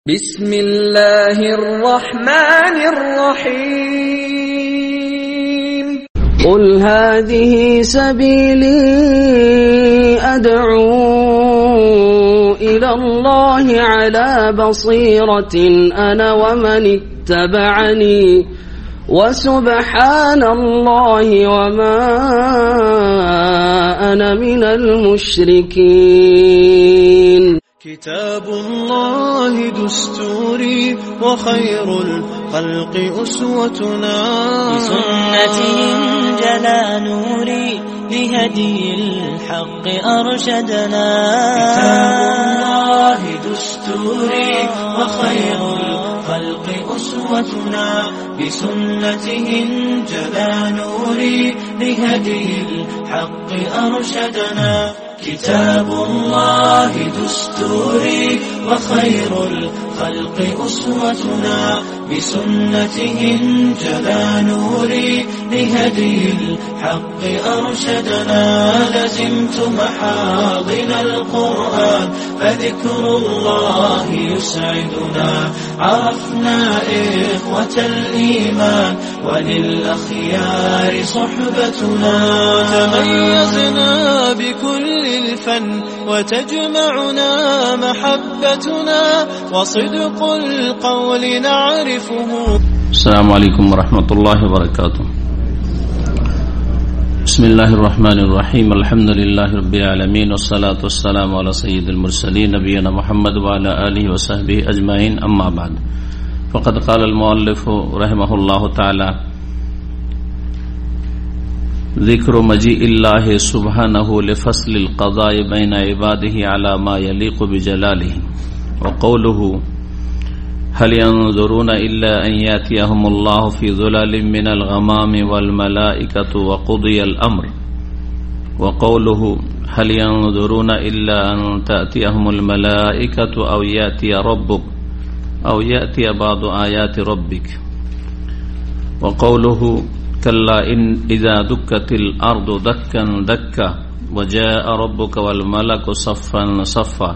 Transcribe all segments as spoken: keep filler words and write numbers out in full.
بسم الله الرحمن الرحيم قل هذه سبيلي أدعو إلى الله على بصيرة أنا ومن اتبعني وسبحان الله وما أنا من المشركين. كتاب الله دستوري وخير الخلق أسوتنا، بسنته انجلى نوري لهدي الحق أرشدنا. كتاب الله دستوري وخير الخلق أسوتنا، بسنته انجلى نوري لهدي الحق أرشدنا. كتاب الله دستوري وخير الخلق أسوتنا، بسنته انجلى نوري لهدي الحق أرشدنا. لزمت محاضن القرآن فذكر الله يسعدنا. عرفنا إخوة الإيمان وللأخيار صحبتنا. تميزنا بكل الفن وتجمعنا محبتنا، وصدق القول نعرفه. السلام عليكم ورحمة الله وبركاته. بسم الله الرحمن الرحيم. الحمد لله رب العالمين، والصلاة والسلام على سيد المرسلين نبينا محمد وعلى آله وصحبه أجمعين. أما بعد، فقد قال المؤلف رحمه الله تعالى: ذكر مجيء الله سبحانه لفصل القضاء بين عباده على ما يليق بجلاله. وقوله: هل ينظرون إلا أن يأتيهم الله في ظلال من الغمام والملائكة وقضي الأمر. وقوله: هل ينظرون إلا أن تأتيهم الملائكة أو يأتي ربك أو يأتي بعض آيات ربك. وقوله: كلا إن إذا دكت الأرض دكا دكا وجاء ربك والملك صفا صفا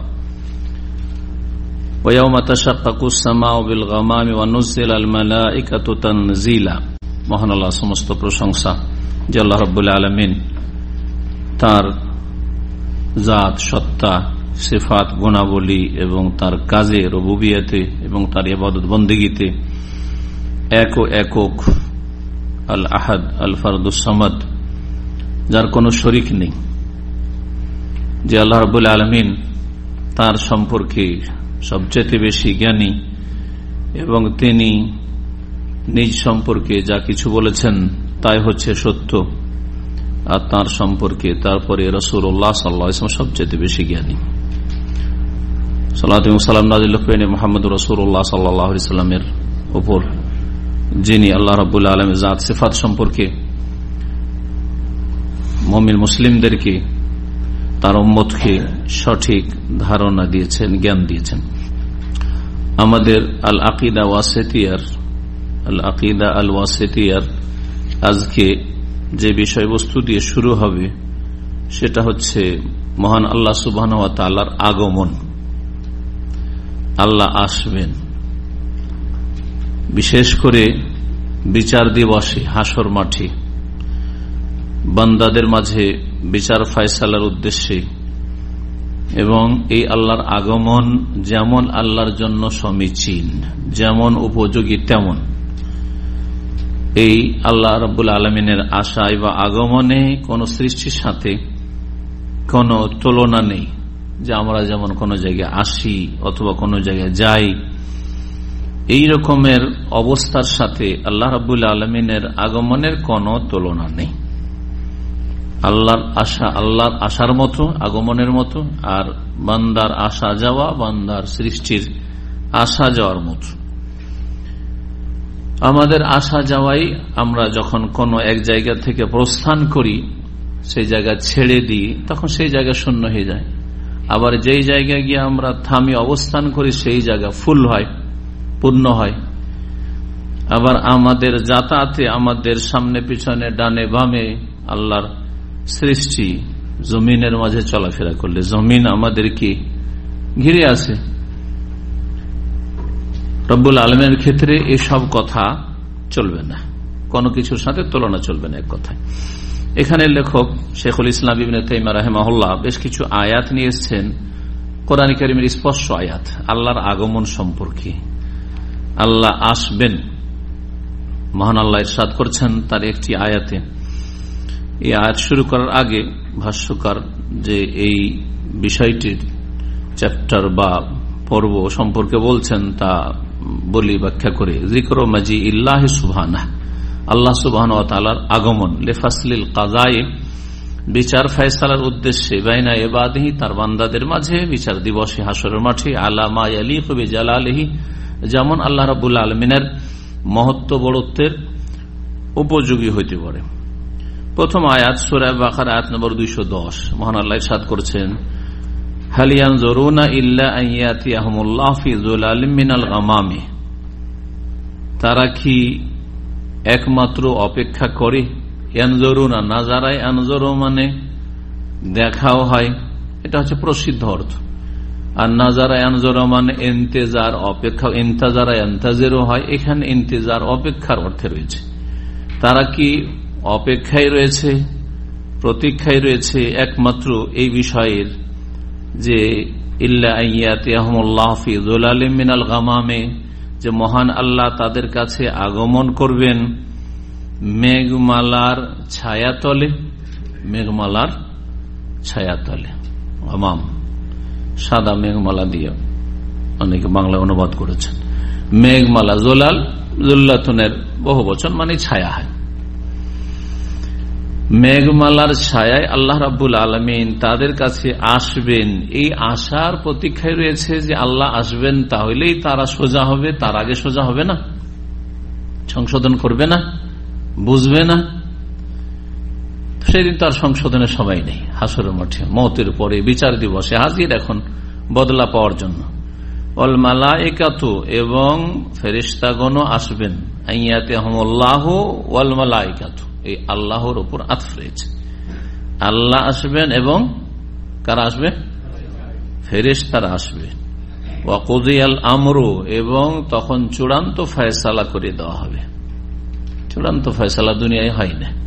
ويوم تشقق السماء بالغمام ونزل الملائكة تنزيلا. মহান আল্লাহ, সমস্ত প্রশংসা যে আল্লাহ রাব্বুল আলামিন তার জাত, সত্তা, সিফাত, গুণাবলী এবং তার কাজে, রুবুবিয়তে এবং তার ইবাদত বন্দেগীতে এক ও একক, আল আহাদ, আল ফারদুস সামাদ, যার কোনো শরিক নেই, যে আল্লাহ রাব্বুল আলামিন তার সম্পর্কে সবচেয়ে বেশি জ্ঞানী এবং তিনি নিজ সম্পর্কে যা কিছু বলেছেন তাই হচ্ছে সত্য, আর তার সম্পর্কে তারপরে রাসূলুল্লাহ সাল্লাল্লাহু আলাইহি ওয়াসাল্লাম সবচেয়ে বেশি জ্ঞানী। সালাত এবং সালাম নাযিল হোক মুহাম্মদুর রাসূলুল্লাহ সাল্লাল্লাহু আলাইহি ওয়াসাল্লামের উপর, যিনি আল্লাহ রাব্বুল আলামিনের জাত সিফাত সম্পর্কে মুমিন মুসলিমদেরকে, তার উম্মতকে সঠিক ধারণা দিয়েছেন, জ্ঞান দিয়েছেন। আমাদের আল আকিদা ওয়াসিতিয়ার আল আকিদা আল ওয়াসিতিয়ার আজকে যে বিষয়বস্তু দিয়ে শুরু হবে সেটা হচ্ছে মহান আল্লাহ সুবহানাহু ওয়া তাআলার আগমন। আল্লাহ আসবেন, বিশেষ করে বিচার দিবসে, হাসর মাঠে বান্দাদের মাঝে বিচার ফয়সালার উদ্দেশ্যে। এবং এই আল্লাহর আগমন যেমন আল্লাহর জন্য সমীচীন, যেমন উপযোগী, তেমন এই আল্লাহ রাব্বুল আলামিনের আশায় বা আগমনে কোন সৃষ্টির সাথে কোন তুলনা নেই। যে আমরা যেমন কোন জায়গায় আসি অথবা কোন জায়গায় যাই, এই রকমের অবস্থার সাথে আল্লাহ রাব্বুল আলামিনের আগমনের কোন তুলনা নেই। আল্লাহর আশা আল্লাহর আশার মতো, আগমনের মতো, আর বান্দার আসা যাওয়া বান্দার সৃষ্টির আসা যাওয়ার মতো। আমাদের আসা যাওয়াই, আমরা যখন কোন এক জায়গা থেকে প্রস্থান করি, সেই জায়গা ছেড়ে দিই, তখন সেই জায়গা শূন্য হয়ে যায়। আবার যেই জায়গায় গিয়ে আমরা থামি অবস্থান করি সেই জায়গা ফুল হয়, পূর্ণ হয়। আবার আমাদের যাতায়াতে, আমাদের সামনে পিছনে ডানে বামে আল্লাহর সৃষ্টি জমিনের মাঝে চলাফেরা করলে জমিন আমাদেরকে ঘিরে আছে, রব্বুল আলমের ক্ষেত্রে এসব কথা চলবে না, কোনো কিছুর সাথে তুলনা চলবে না। এক কথায় এখানে লেখক শেখুল ইসলাম ইবনে তাইমিয়া রাহিমাহুল্লাহ বেশ কিছু আয়াত নিয়ে এসেছেন, কোরআন কারীমের স্পষ্ট আয়াত আল্লাহর আগমন সম্পর্কে। আল্লাহ আসবেন, মহান আল্লাহ ইরশাদ করছেন তার একটি আয়াতে। এই আয়াত শুরু করার আগে ভাষ্যকার যে এই বিষয়টির চ্যাপ্টার বা পর্ব সম্পর্কে বলছেন তা বলি ব্যাখ্যা করে। যিকর মাজি ইল্লাহি সুবহানাহু, আল্লাহ সুবহানাহু ওয়া তাআলার আগমন, লিফাসলিল কাযায়ে, বিচার ফয়সালার উদ্দেশ্যে, বাইনা ইবাদিহি, তার বান্দাদের মাঝে বিচার দিবসে হাসরের মাঠে, আলা মা ইয়ালিকু বিজালালিহি, যেমন আল্লাহ রাব্বুল আলামিনের মহত্ব বড়ত্বের উপযোগী হইতে পারে। প্রথম আয়াত সূরা বাকারা আয়াত নম্বর দুইশো দশ, মহান আল্লাহ ইরশাদ করছেন হাল ইয়ানজুরুনা ইল্লা আন ইয়াতিয়াহুমুল্লাহু ফি যুলালিম মিনাল গামামি, তারা কি একমাত্র অপেক্ষা করে, ইয়ানজুরুনা নাজারায় আনজুরু মানে দেখাও হয়, এটা হচ্ছে প্রসিদ্ধ অর্থ, আর নাজারায় আনজুরু মানে ইন্তেজার অপেক্ষা, ইন্তেজারা ইন্তাজিরু হয়, এখানে ইন্তেজার অপেক্ষার অর্থে রয়েছে। তারা কি অপেক্ষায় রয়েছে, প্রতীক্ষায় রয়েছে একমাত্র এই বিষয়ের যে ইল্লা আইয়াতিয়াহুমুল্লাহু ফি যুলালিম মিনাল গামামে, যে মহান আল্লাহ তাদের কাছে আগমন করবেন মেঘমালার ছায়াতলে, মেঘমালার ছায়াতলে, গামাম সাদা মেঘমালা দিয়ে অনেকে বাংলা অনুবাদ করেছেন। মেঘমালা জোলাল জুল্লাতুনের বহু বচন মানে ছায়া হয়। মেঘমালার ছায়ায় আল্লাহ রাব্বুল আলামিন তাদের কাছে আসবেন, এই আশার প্রতীক্ষায় রয়েছে যে আল্লাহ আসবেন, তাহলেই তারা সোজা হবে, তার আগে সোজা হবে না, সংশোধন করবে না, বুঝবে না। সেদিন তার সংশোধনের সময় নেই। হাসরের মাঠে মওতের পরে বিচার দিবসে হাজির এখন বদলা পাওয়ার জন্য। ওয়াল মালায়েকাতু, এবং ফেরেশতাগণও আসবেন, আইয়াতিয়াহুমুল্লাহু ওয়াল মালায়েকাতু, এই আল্লাহর উপর আতফ রয়েছে। আল্লাহ আসবেন এবং কারা আসবে? ফেরেশতারা আসবে। ওয়া কুদিয়াল আমরু, এবং তখন চূড়ান্ত ফয়সালা করে দেওয়া হবে। চূড়ান্ত ফয়সালা দুনিয়ায় হয় না,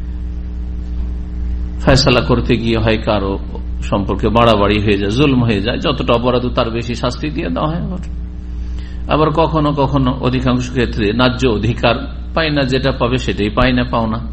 ফয়সালা করতে গিয়ে হয় কারো সম্পর্কে বাড়াবাড়ি হয়ে যায়, জুলম হয়ে যায়, যতটা অপরাধ তার বেশি শাস্তি দিয়ে দেওয়া হয়। আবার কখনো কখনো অধিকাংশ ক্ষেত্রে ন্যায্য অধিকার পাই না, যেটা পাবে সেটাই পাই না, পাও না।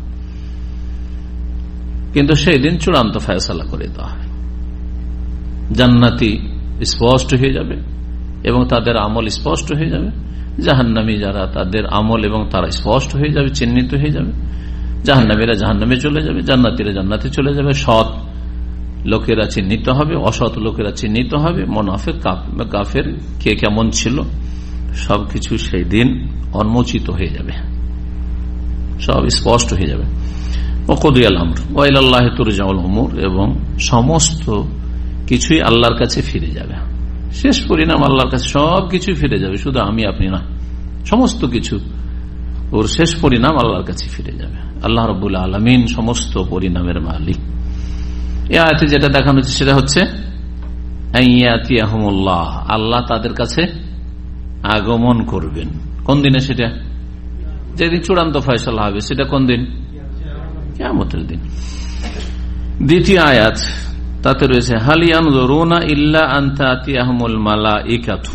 কিন্তু সেই দিন চূড়ান্ত ফয়সালা করে দেওয়া হবে। জান্নাতি স্পষ্ট হয়ে যাবে এবং তাদের আমল স্পষ্ট হয়ে যাবে, জাহান্নামী যারা তাদের আমল এবং তারা স্পষ্ট হয়ে যাবে, চিহ্নিত হয়ে যাবে। জাহান্নামীরা জাহান্নামে চলে যাবে, জান্নাতীরা জান্নাতে চলে যাবে। সৎ লোকেরা চিহ্নিত হবে, অসৎ লোকেরা চিহ্নিত হবে, মুনাফিক কাফের কে কেমন ছিল সবকিছু সেই দিন উন্মোচিত হয়ে যাবে, সব স্পষ্ট হয়ে যাবে। ওয়াকুদিয়াল আমর ওয়া ইলাল্লাহি তুরজাউল উমুর, এবং সমস্ত কিছুই আল্লাহর কাছে ফিরে যাবে। শেষ পরিণাম আল্লাহর কাছে সবকিছু ফিরে যাবে, শুধু আমি আপনি না, সমস্ত কিছু ওর শেষ পরিণাম আল্লাহর কাছে ফিরে যাবে। আল্লাহ রাব্বুল আলামিন সমস্ত পরিণামের মালিক। এই আয়াতে যেটা দেখানো হচ্ছে সেটা হচ্ছে আইয়াতিয়াহুমুল্লাহ, আল্লাহ তাদের কাছে আগমন করবেন। কোন দিনে? সেটা যেদিন চূড়ান্ত ফয়সালা হবে। সেটা কোন দিন? কিয়ামতের দিন। দ্বিতীয় আয়াত তাতে রয়েছে হাল ইয়ানজুরুনা ইল্লা আন তাতিয়াহুমুল মালাইকাতু,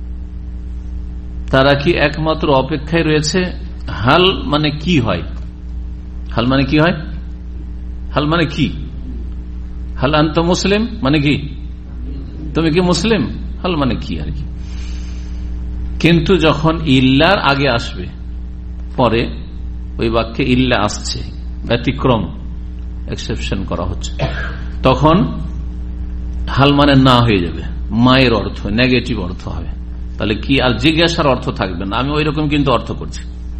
তারা কি একমাত্র অপেক্ষায় রয়েছে। হাল মানে কি হয়? হাল মানে কি হয়? হাল মানে কি? হাল আনতা মুসলিম মানে কি? তুমি কি মুসলিম? হাল মানে কি আর কি। কিন্তু যখন ইল্লার আগে আসবে, পরে ওই বাক্যে ইল্লা আসছে, ব্যতিক্রম এক্সেপশন করা হচ্ছে, তখন হাল মানে না হয়ে যাবে, মায়ের অর্থ নেগেটিভ অর্থ হবে। তাহলে কি আর জিজ্ঞাসার অর্থ থাকবে না, আমি ওই রকম কিন্তু অর্থ করছি।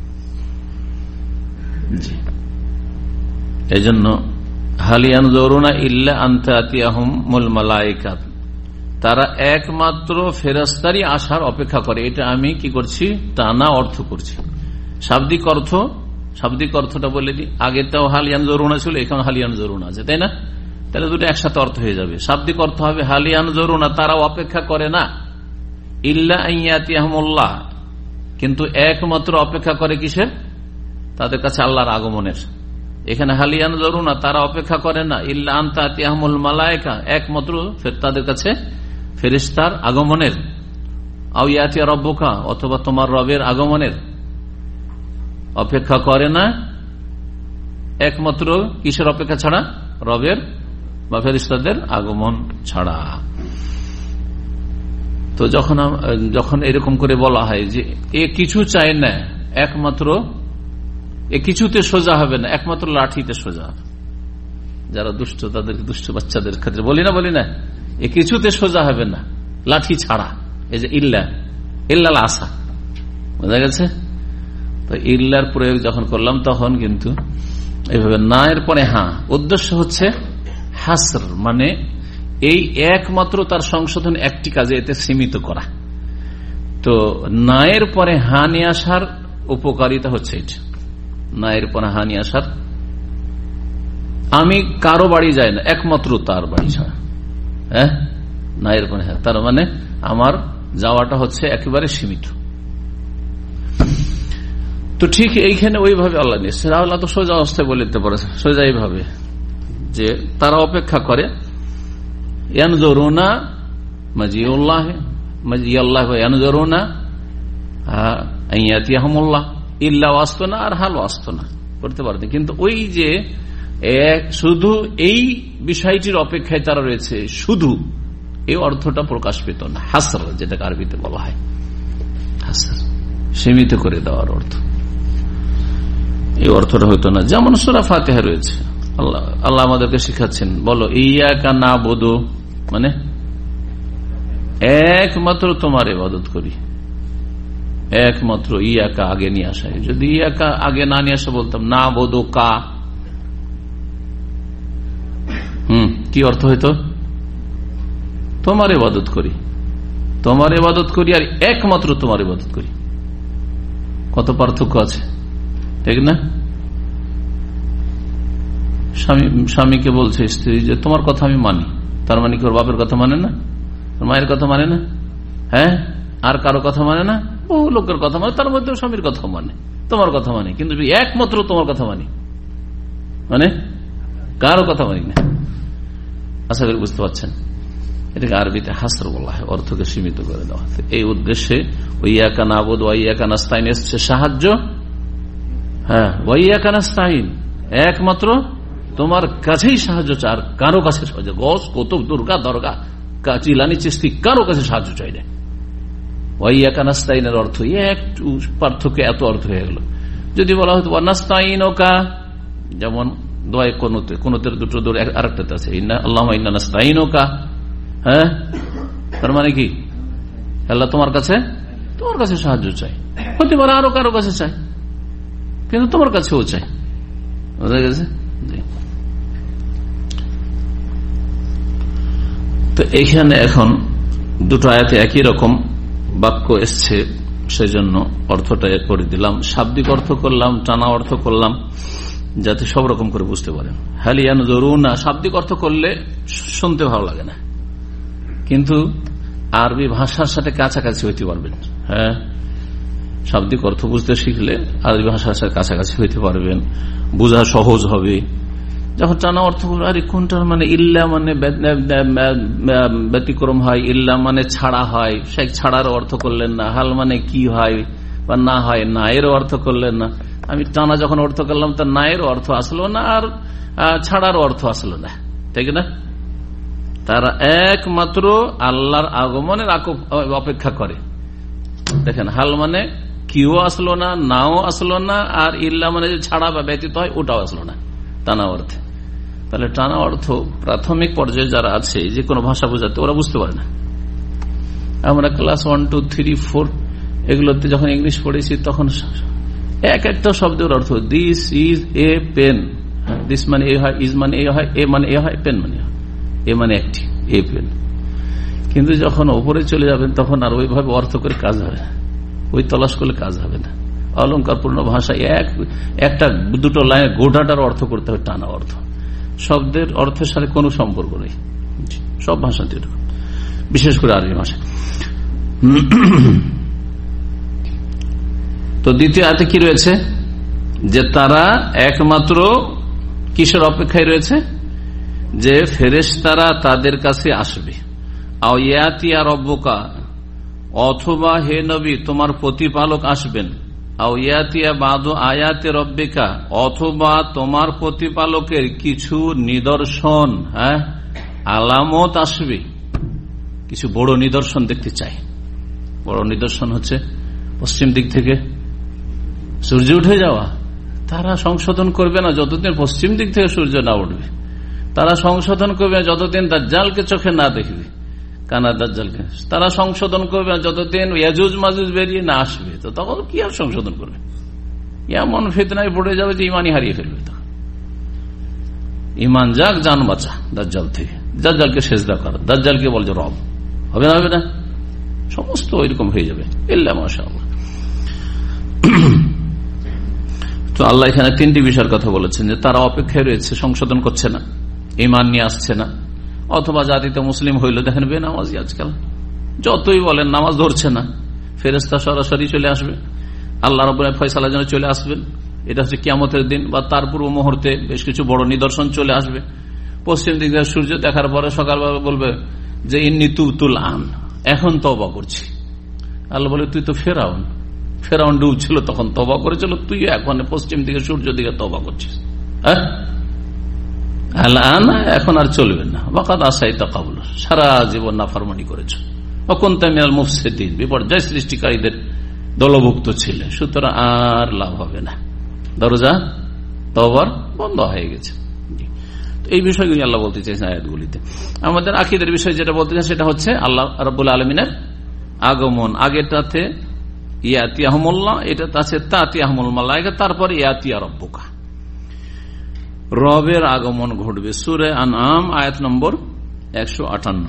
জি, এই জন্য হাল ইয়ানজুরুনা ইল্লা আন তাতিয়াহুমুল মালায়েকাত, তারা একমাত্র ফেরেশতারই আসার অপেক্ষা করে। এটা আমি কি করছি? টানা অর্থ করছি। শাব্দিক অর্থ, শাব্দিক অর্থটা বলে দিই। আগেরটাও হাল ইয়ানজুরুনা ছিল, এখন হাল ইয়ানজুরুনা আছে, তাই না? তাহলে দুটো একসাথে অর্থ হয়ে যাবে। শাব্দিক অর্থ হবে হাল ইয়ানজুরুনা, তারা অপেক্ষা করে না, ইল্লা আন ইয়াতিয়াহুমুল্লাহ, কিন্তু একমাত্র অপেক্ষা করে কিসের? তাদের কাছে আল্লাহর আগমনের। এখানে হালিয়ান ধরুন না, তারা অপেক্ষা করে না ইল্লা আনতা আতিয়াহুমুল মালায়েকা, একমাত্র তাদের কাছে ফেরেশতার আগমনের, আও ইয়াতিয়া রাব্বুকা, অথবা তোমার রবের আগমনের অপেক্ষা করে না, একমাত্র কিসের অপেক্ষা ছাড়া? রবের বা ফেরেশতাদের আগমন ছাড়া। তো যখন যখন এরকম করে বলা হয় যে এ কিছু চায় না, একমাত্র এ কিছুতে সোজা হবে না, একমাত্র লাঠিতে সোজা হবে। যারা দুষ্ট তাদের দুষ্ট বাচ্চাদের ক্ষেত্রে বলি না বলি না এ কিছুতে সোজা হবে না, লাঠি ছাড়া। এই যে ইল্লা ইল্লাল আসা, বোঝা গেছে? তো ইল্লার প্রয়োগ যখন করলাম তখন কিন্তু এইভাবে না এর পরে হ্যাঁ, উদ্দেশ্য হচ্ছে হাসর, মানে এই একমাত্র তার সংশোধন একটি কাজে এতে সীমিত করা। তো না এর পরে হা নিয়ে আসার উপকারিতা হচ্ছে এটা, না এর পরে হা নিয়ে আসার। আমি কারো বাড়ি যাই না, একমাত্র তার বাড়ি ছাড়া। হ্যাঁ, না এর পরে হ্যাঁ, তার মানে আমার যাওয়াটা হচ্ছে একেবারে সীমিত। তো ঠিক এইখানে ওইভাবে আল্লাহ নিয়েছে, আল্লাহ তো সোজা অবস্থায় বলে দিতে পারে, সোজা এইভাবে যে তারা অপেক্ষা করে ইয়ানজুরুনা মাজিউল্লাহ মাজিয়াল্লাহ ইয়ানজুরুনা আইয়াতিয়াহুমুল্লাহ ইল্লা ওয়াসতুনা আর হাল ওয়াসতুনা করতে পারতেন, কিন্তু ওই যে এক শুধু এই বিষয়টির অপেক্ষায় তারা রয়েছে, শুধু এই অর্থটা প্রকাশ পেত না। হাসর যেটাকে আরবিতে বলা হয়, হাসর সীমিত করে দেওয়ার অর্থ, এই অর্থটা হইতো না। যেমন সূরা ফাতিহা রয়েছে, আল্লাহ আল্লাহ আমাদেরকে শিখাচ্ছেন, বলো ইয়াকা নাবুদু, মানে একমাত্র তোমার ইবাদত করি। একমাত্র ইয়াকা আগে নিয়ে আসা, যদি ইয়াকা আগে না নিয়ে আসা বলতাম না বোধ কা, হম কি অর্থ হইতো? তোমার ইবাদত করি, তোমার ইবাদত করি আর একমাত্র তোমার ইবাদত করি। কত পার্থক্য আছে, ঠিক না? স্বামী স্বামীকে বলছে স্ত্রী যে তোমার কথা আমি মানি, তার মানে কি ওর বাপের কথা মানে না, ওর মায়ের কথা মানে না, হ্যাঁ, আর কারো কথা মানে না, বহু লোকের কথা মানে, তার মধ্যে স্বামীর কথা মানে, তোমার কথা মানে, কিন্তু একমাত্র তোমার কথা মানি, মানে কারো কথা মানি না। আশা করি বুঝতে পারছেন, এটাকে আরবিতে হাসর বলা হয়, অর্থকে সীমিত করে দেওয়া। এই উদ্দেশ্যে ওয়াইয়াকা নাবুদ ওয়াইয়াকা নাস্তাইন এসছে সাহায্য, হ্যাঁ ওয়াইয়াকা নাস্তাইন, একমাত্র তোমার কাছেই সাহায্য চাই, আর কারো কাছে সাহায্য, গস কুতুব দুর্গা দরগা চিলানি চিস্তি কারো কাছে সাহায্য চাই না। ওয়াইয়াকা নাস্তাইনের অর্থ একটু পার্থক্য, এত অর্থ হয়ে গেল। যদি বলা হতো নাস্তাইনকা, যেমন দোয়ায় কোনতে কোনতের দুটো দূর আরেকটাতে আছে আল্লাহুম্মা ইন্না নাস্তাইনুকা, হ্যাঁ, তার মানে কি আল্লাহ তোমার কাছে তোমার কাছে সাহায্য চাই, হতে পারে আরো কারো কাছে চাই, কিন্তু তোমার কাছেও চাই। বুঝা গেছে? তো এইখানে এখন দুটো আয়াতে একই রকম বাক্য এসছে, সেই জন্য অর্থটা করে দিলাম, শাব্দিক অর্থ করলাম, টানা অর্থ করলাম, যাতে সব রকম করে বুঝতে পারেন। হালিয়ান জরুনা শাব্দিক অর্থ করলে শুনতে ভালো লাগে না, কিন্তু আরবি ভাষার সাথে কাছাকাছি হইতে পারবেন। হ্যাঁ, শাব্দিক অর্থ বুঝতে শিখলে আরবি ভাষার সাথে কাছাকাছি হইতে পারবেন, বোঝা সহজ হবে। যখন টানা অর্থ করবো, আরে কোনটার মানে ইল্লা মানে ব্যতিক্রম হয়, ইল্লা মানে ছাড়া হয়, সে ছাড়ার অর্থ করলেন না, হাল মানে কি হয় বা না হয়, না এর অর্থ করলেন না। আমি টানা যখন অর্থ করলাম, তার না এর অর্থ আসলো না, আর ছাড়ার অর্থ আসলো না, ঠিক না? তারা একমাত্র আল্লাহর আগমনের অপেক্ষা করে। দেখেন, হাল মানে কিও আসলো না, নাও আসলো না, আর ইল্লা মানে যে ছাড়া বা ব্যতীত হয় ওটাও আসলো না টানা অর্থে। তাহলে টানা অর্থ প্রাথমিক পর্যায়ে যারা আছে, যে কোনো ভাষা বোঝাতে, ওরা বুঝতে পারে না। আমরা class one two three four এগুলোতে যখন ইংলিশ পড়েছি, তখন এক একটা শব্দের অর্থ, this is a pen, this মানে এ হয়, ইজ মানে এ হয়, এ মানে এ হয়, পেন মানে এ মানে একটি, এ পেন। কিন্তু যখন ওপরে চলে যাবেন, তখন আর ওইভাবে অর্থ করে কাজ হবে না, ওই তলাশ করলে কাজ হবে না। অলঙ্কারপূর্ণ ভাষায় এক একটা দুটো লাইনে গোটাটার অর্থ করতে হবে টানা অর্থ, শব্দের অর্থের সাথে কোনো সম্পর্ক নেই। সব ভাষাতে এরকম, বিশেষ করে আরবি ভাষা। তো দ্বিতীয় আয়াতে কি রয়েছে, যে তারা একমাত্র কিসের অপেক্ষায় রয়েছে, যে ফেরেশতারা তাদের কাছে আসবে, আও ইয়াতিয়া রব্বুকা, অথবা হে নবী তোমার প্রতিপালক আসবেন, আও ইয়াতিয়া বাদু আয়াতে রব্বিকা, অথবা তোমার প্রতিপালকের কিছু নিদর্শন, হ্যাঁ আলামত আসবে, কিছু বড় নিদর্শন দেখতে চাই। বড় নিদর্শন হচ্ছে পশ্চিম দিক থেকে সূর্য উঠে যাওয়া। তারা সংশোধন করবে না যতদিন পশ্চিম দিক থেকে সূর্য না উঠবে। তারা সংশোধন করবে যতদিন দাজ্জালকে চোখে না দেখবে, কানা দাজ্জালকে। তারা সংশোধন করবে যতদিন ইয়াজুজ মাজুজ বেরিয়ে না আসবে। তো তখন কি আর সংশোধন করবে? এমন ফিতনায় পড়ে যাবে যে ইমানই হারিয়ে ফেলবে। তখন ইমান যাক, জান বাঁচা দাজ্জাল থেকে। দাজ্জালকে সেজদা করা, দাজ্জালকে বলছে রব, হবে না? হবে না? সমস্ত ওইরকম হয়ে যাবে। ইল্লা মাশাআল্লাহ। তো আল্লাহ এখানে তিনটি বিষয়ের কথা বলেছেন, যে তারা অপেক্ষায় রয়েছে, সংশোধন করছে না, ইমান নিয়ে আসছে না, অথবা জাতিতে মুসলিম হইল। দেখেন বেনামাজি আজকাল যতই বলেন নামাজ ধরছে না। ফেরেশতা সরাসরি চলে আসবে, আল্লাহ রাব্বুল ফয়সালার জন্য চলে আসবেন। এটা হচ্ছে কিয়ামতের দিন বা তার পূর্ব মুহূর্তে বেশ কিছু বড় নিদর্শন চলে আসবে। পশ্চিম দিক থেকে সূর্য দেখার পরে সকালবেলা বলবে যে ইন্নী তুবতুল আন, এখন তওবা করছি। আল্লাহ বলে তুই তো ফেরাউন, ফেরাউন ডুবছিল তখন তওবা করেছিল, তুই এখন পশ্চিম দিকে সূর্য দিকে তওবা করছিস। হ্যাঁ এখন আর চলবে না। ওয়াকাদ আসাইতা ক্বাবল, সারা জীবন নাফরমানি করেছ। ওয়াকুনতা মিনাল মুফসিদিন, বিপর্যয় সৃষ্টিকারীদের দলভুক্ত ছিলে, সুতরাং আর লাভ হবে না। দরজা তওবার বন্ধ হয়ে গেছে। এই বিষয়গুলি আল্লাহ বলতে চাইছেন আয়াতগুলিতে। আমাদের আকীদার বিষয় যেটা বলতে চাই সেটা হচ্ছে আল্লাহ রাব্বুল আলামিনের আগমন। আগেরটাতে ইয়াতিয়াহুমুল্লাহ, এটাতে আছে তাতিয়াহুমুল মালায়েকা, তারপর ইয়াতিয়া রব্বুকা, রবের আগমন ঘটবে। সূরা আনআম আয়াত নম্বর একশো আটান্ন,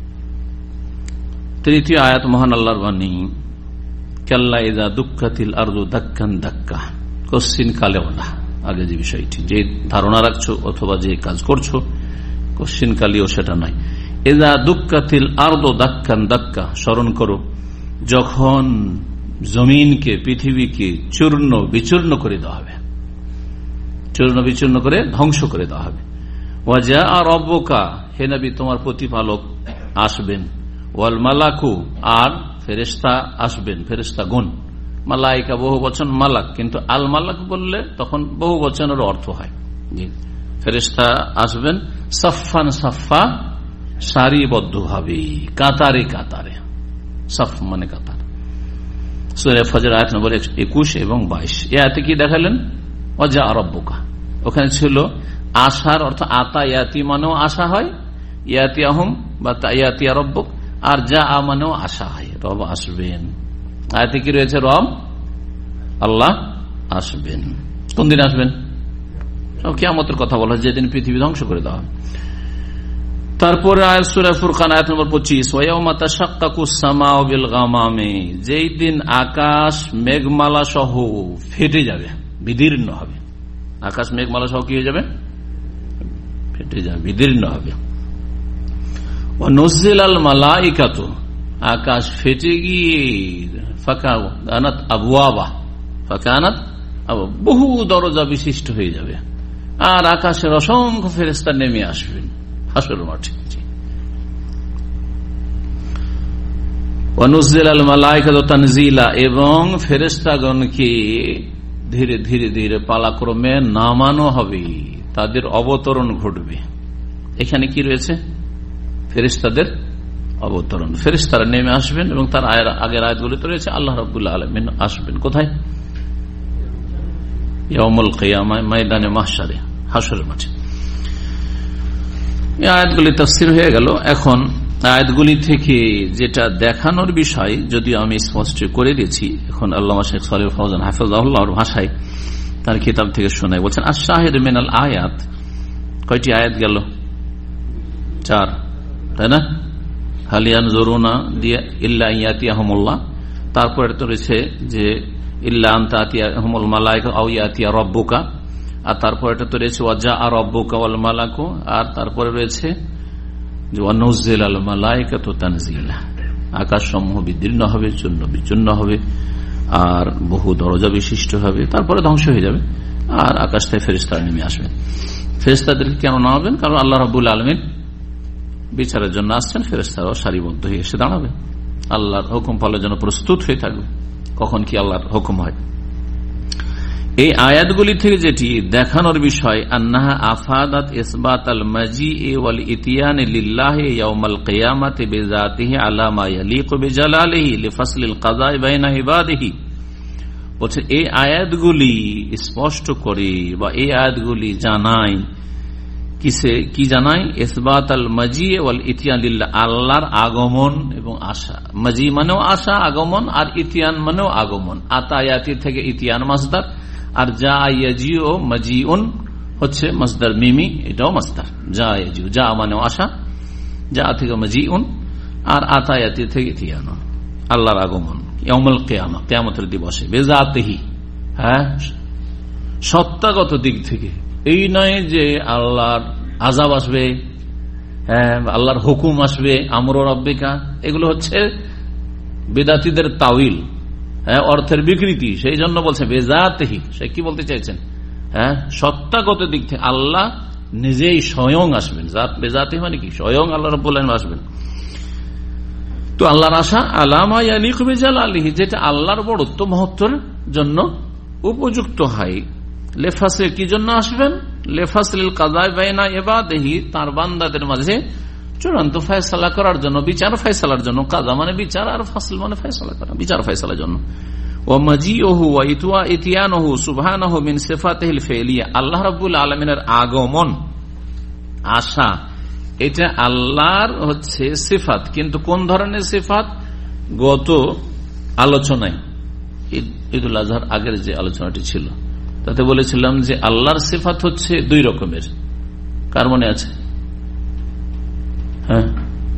তৃতীয় আয়াত মহান আল্লাহর বাণী, কাল্লা ইযা দুক্কাতিল আরদু দাক্কান দাক্কা, কশ্চিন কালেও না। আগে যে বিষয়টি, যে ধারণা রাখছো অথবা যে কাজ করছো কশ্চিন কালেও সেটা নয়। ইযা দুক্কাতিল আরদু দাক্কান দাক্কা, স্মরণ করো যখন জমিনকে, পৃথিবীকে চূর্ণ বিচূর্ণ করে দেওয়া হবে, চূর্ণ বিচূর্ণ করে ধ্বংস করে দেওয়া হবে। ওয়াজা রব্বুকা, হে নবী তোমার প্রতিপালক আসবেন। ওয়াল মালাকু, আর ফেরেশতা আসবেন, ফেরেশতা গুণ। মালাইকা বহু বচন, মালাক, কিন্তু আল মালাক বললে তখন বহু বচনের অর্থ হয়। ফেরেশতা আসবেন সাফান সাফা, সারিবদ্ধ ভাবে, কাতারে কাতারে। সাফ মানে কাতার। সূরা ফজর আয়াত নম্বর একুশ এবং বাইশ। এ আয়াতে কি দেখালেন? ওয়াজা রব্বুকা, ওখানে ছিল আশার অর্থ আতা ইয়াতি মানেও আশা হয়, ইয়াতিয়াহুম বা ইয়াতিয়া রব্বুক, আর যা মানেও আশা হয়, রব আসবেন। আয়াতে কি রয়েছে? রব আল্লাহ আসবেন। কোন দিন আসবেন? সব কিয়ামতের কথা বলা, যেদিন পৃথিবী ধ্বংস করে দেওয়া হবে। তারপরে আয়াত সূরা ফুরকান আয়াত নম্বর পঁচিশ, ওয়ায়াউমা তাশাক্কাকুস সামাউ বিল গামামি, যেই দিন আকাশ মেঘমালা সহ ফেটে যাবে, বিদীর্ণ হবে। আকাশ মেঘমালা সহ কি হয়ে যাবে? ফেটে যাবে, বিদীর্ণ হবে। ওয়া নুজিলাল মালাইকাতু, আকাশ ফেটে গিয়ে ফাকানাত আবওয়াবা, ফাকানাত বহু দরজা বিশিষ্ট হয়ে যাবে, আর আকাশের অসংখ্য ফেরেশতা নেমে আসবেন হাসরের মাঠে। ওয়া নুজিলাল মালাইকাতু তানজিলা, এবং ফেরেশতাগণকে ধীরে ধীরে ধীরে পালাক্রমে নামানো হবে, তাদের অবতরণ ঘটবে। এখানে কি রয়েছে? ফেরেশতাদের অবতরণ, ফেরেশতারা নেমে আসবেন, এবং তার আগের আয়াতগুলিতে রয়েছে আল্লাহ রাব্বুল আলামিন আসবেন। কোথায়? ইয়াউমুল কিয়ামা, ময়দানে মাহশারে, হাসরের মাঠে। এই আয়াতগুলি তাফসীর হয়ে গেল। এখন আয়াতগুলি থেকে যেটা দেখানোর বিষয় যদিও আমি স্পষ্ট করে দিয়েছি, এখন আল্লামা শেখ সালেহ ফাওজান হাফিজাহুল্লাহর ভাষায় তার কিতাব থেকে শোনায়। বলছেন আশ-শাহিদ মিনাল আয়াত, কয়টি আয়াত গেল? চার, তাই না? হাল ইয়ানজুরুনা দিয়ে ইল্লা ইয়াতিয়াহুমুল্লাহ, তারপরে তো রয়েছে যে ইল্লা আন তাতিয়াহুমুল মালাইকা আও ইয়াতিয়া রাব্বুকা, আর তারপরে এটা তো রয়েছে ওয়াজা রাব্বুকা ওয়াল মালাকু, আর তারপরে রয়েছে যে ওয়া নুজিলাল মালাইকাতু তানজিলা, আকাশ সমূহ বিদীর্ণ হবে, চূর্ণ বিচূর্ণ হবে, আর বহু দরজা বিশিষ্ট হবে, তারপরে ধ্বংস হয়ে যাবে, আর আকাশ থেকে ফেরেশতারা নেমে আসবেন। ফেরেশতাদেরকে কেন নামাবেন? কারণ আল্লাহ রাব্বুল আলামিন বিচারের জন্য আসছেন, ফেরেশতারাও সারিবদ্ধ হয়ে এসে দাঁড়াবে, আল্লাহর হুকুম পালনের জন্য প্রস্তুত হয়ে থাকবে, কখন কি আল্লাহর হুকুম হয়। এই আয়াতগুলি থেকে যেটি দেখানোর বিষয়, আন্নাহা আফাদাত ইসবাত আল মাজিই ওয়াল ইতিয়ান লিল্লাহি ইয়াউমাল কিয়ামাতি বিযাতিহি আলা মা ইয়ালিকু বিজালালিহি লিফাসলিল কাযাই বাইনা ইবাদিহি। বলছে এই আয়াতগুলি স্পষ্ট করে বা এই আয়াতগুলি জানায় কিসে, কি জানায়? ইসবাত আল মাজি ওয়াল ইতিয়ান লিল্লাহ, আল্লাহর আগমন এবং আসা। মাজি মানেও আসা, আগমন, আর ইতিয়ান মানেও আগমন। আতায়াতি থেকে ইতিয়ান মাসদার, আর যা ইয়াজিউ মাজিউন হচ্ছে মাসদার মিমি, এটাও মাসদার। যা ইয়াজিউ, যা মানেও আসা, যা থেকে মাজিউন, আর আতায়াতি থেকে ইতিয়ান, আল্লাহর আগমন ইয়াউমুল কিয়ামা, কিয়ামতের দিবসে। বেজাতিহি, হ্যাঁ, সত্তাগত দিক থেকে। এই নয় যে আল্লাহর আযাব আসবে, হ্যাঁ, আল্লাহর হুকুম আসবে, আমর রাব্বিকা, এগুলো হচ্ছে বিদাতীদের তাউইল, হ্যাঁ, অর্থের বিকৃতি। সেই জন্য বলছে বেজাতিহি। সে কি বলতে চাইছেন? হ্যাঁ, সত্তাগত দিক থেকে আল্লাহ নিজেই স্বয়ং আসবেন। বেজাতি মানে কি? স্বয়ং আল্লাহ রাব্বুল আলামিন আসবেন। তো আল্লাহর আশা আলামা ইয়ালিকু বিজালালিহি, যেটা আল্লাহর বড়ত্ব মহত্বের জন্য উপযুক্ত হয়। লেফাসে কি জন্য আসবেন? লেফাসলিল কাযাই বাইনা ইবাদিহি, তার বান্দাদের মাঝে চূড়ান্ত ফয়সালা করার জন্য, বিচার ফয়সালার জন্য। কাযা মানে বিচার, আর ফাসল মানে ফয়সালা করা, বিচার ফয়সালার জন্য। ওয়া মাজিউহু ওয়া ইতওয়া ইতিয়ানুহু সুবহানাহু মিন সিফাতিহিল ফাইলিয়া, আল্লাহ রাব্বুল আলামিনের আগমন, আসা, এটা আল্লাহর হচ্ছে সিফাত। কিন্তু কোন ধরনের সিফাত? গত আলোচনায় ঈদুল আজহার আগের যে আলোচনাটি ছিল তাতে বলেছিলাম যে আল্লাহর সিফাত হচ্ছে দুই রকমের। কার মনে আছে? হ্যাঁ,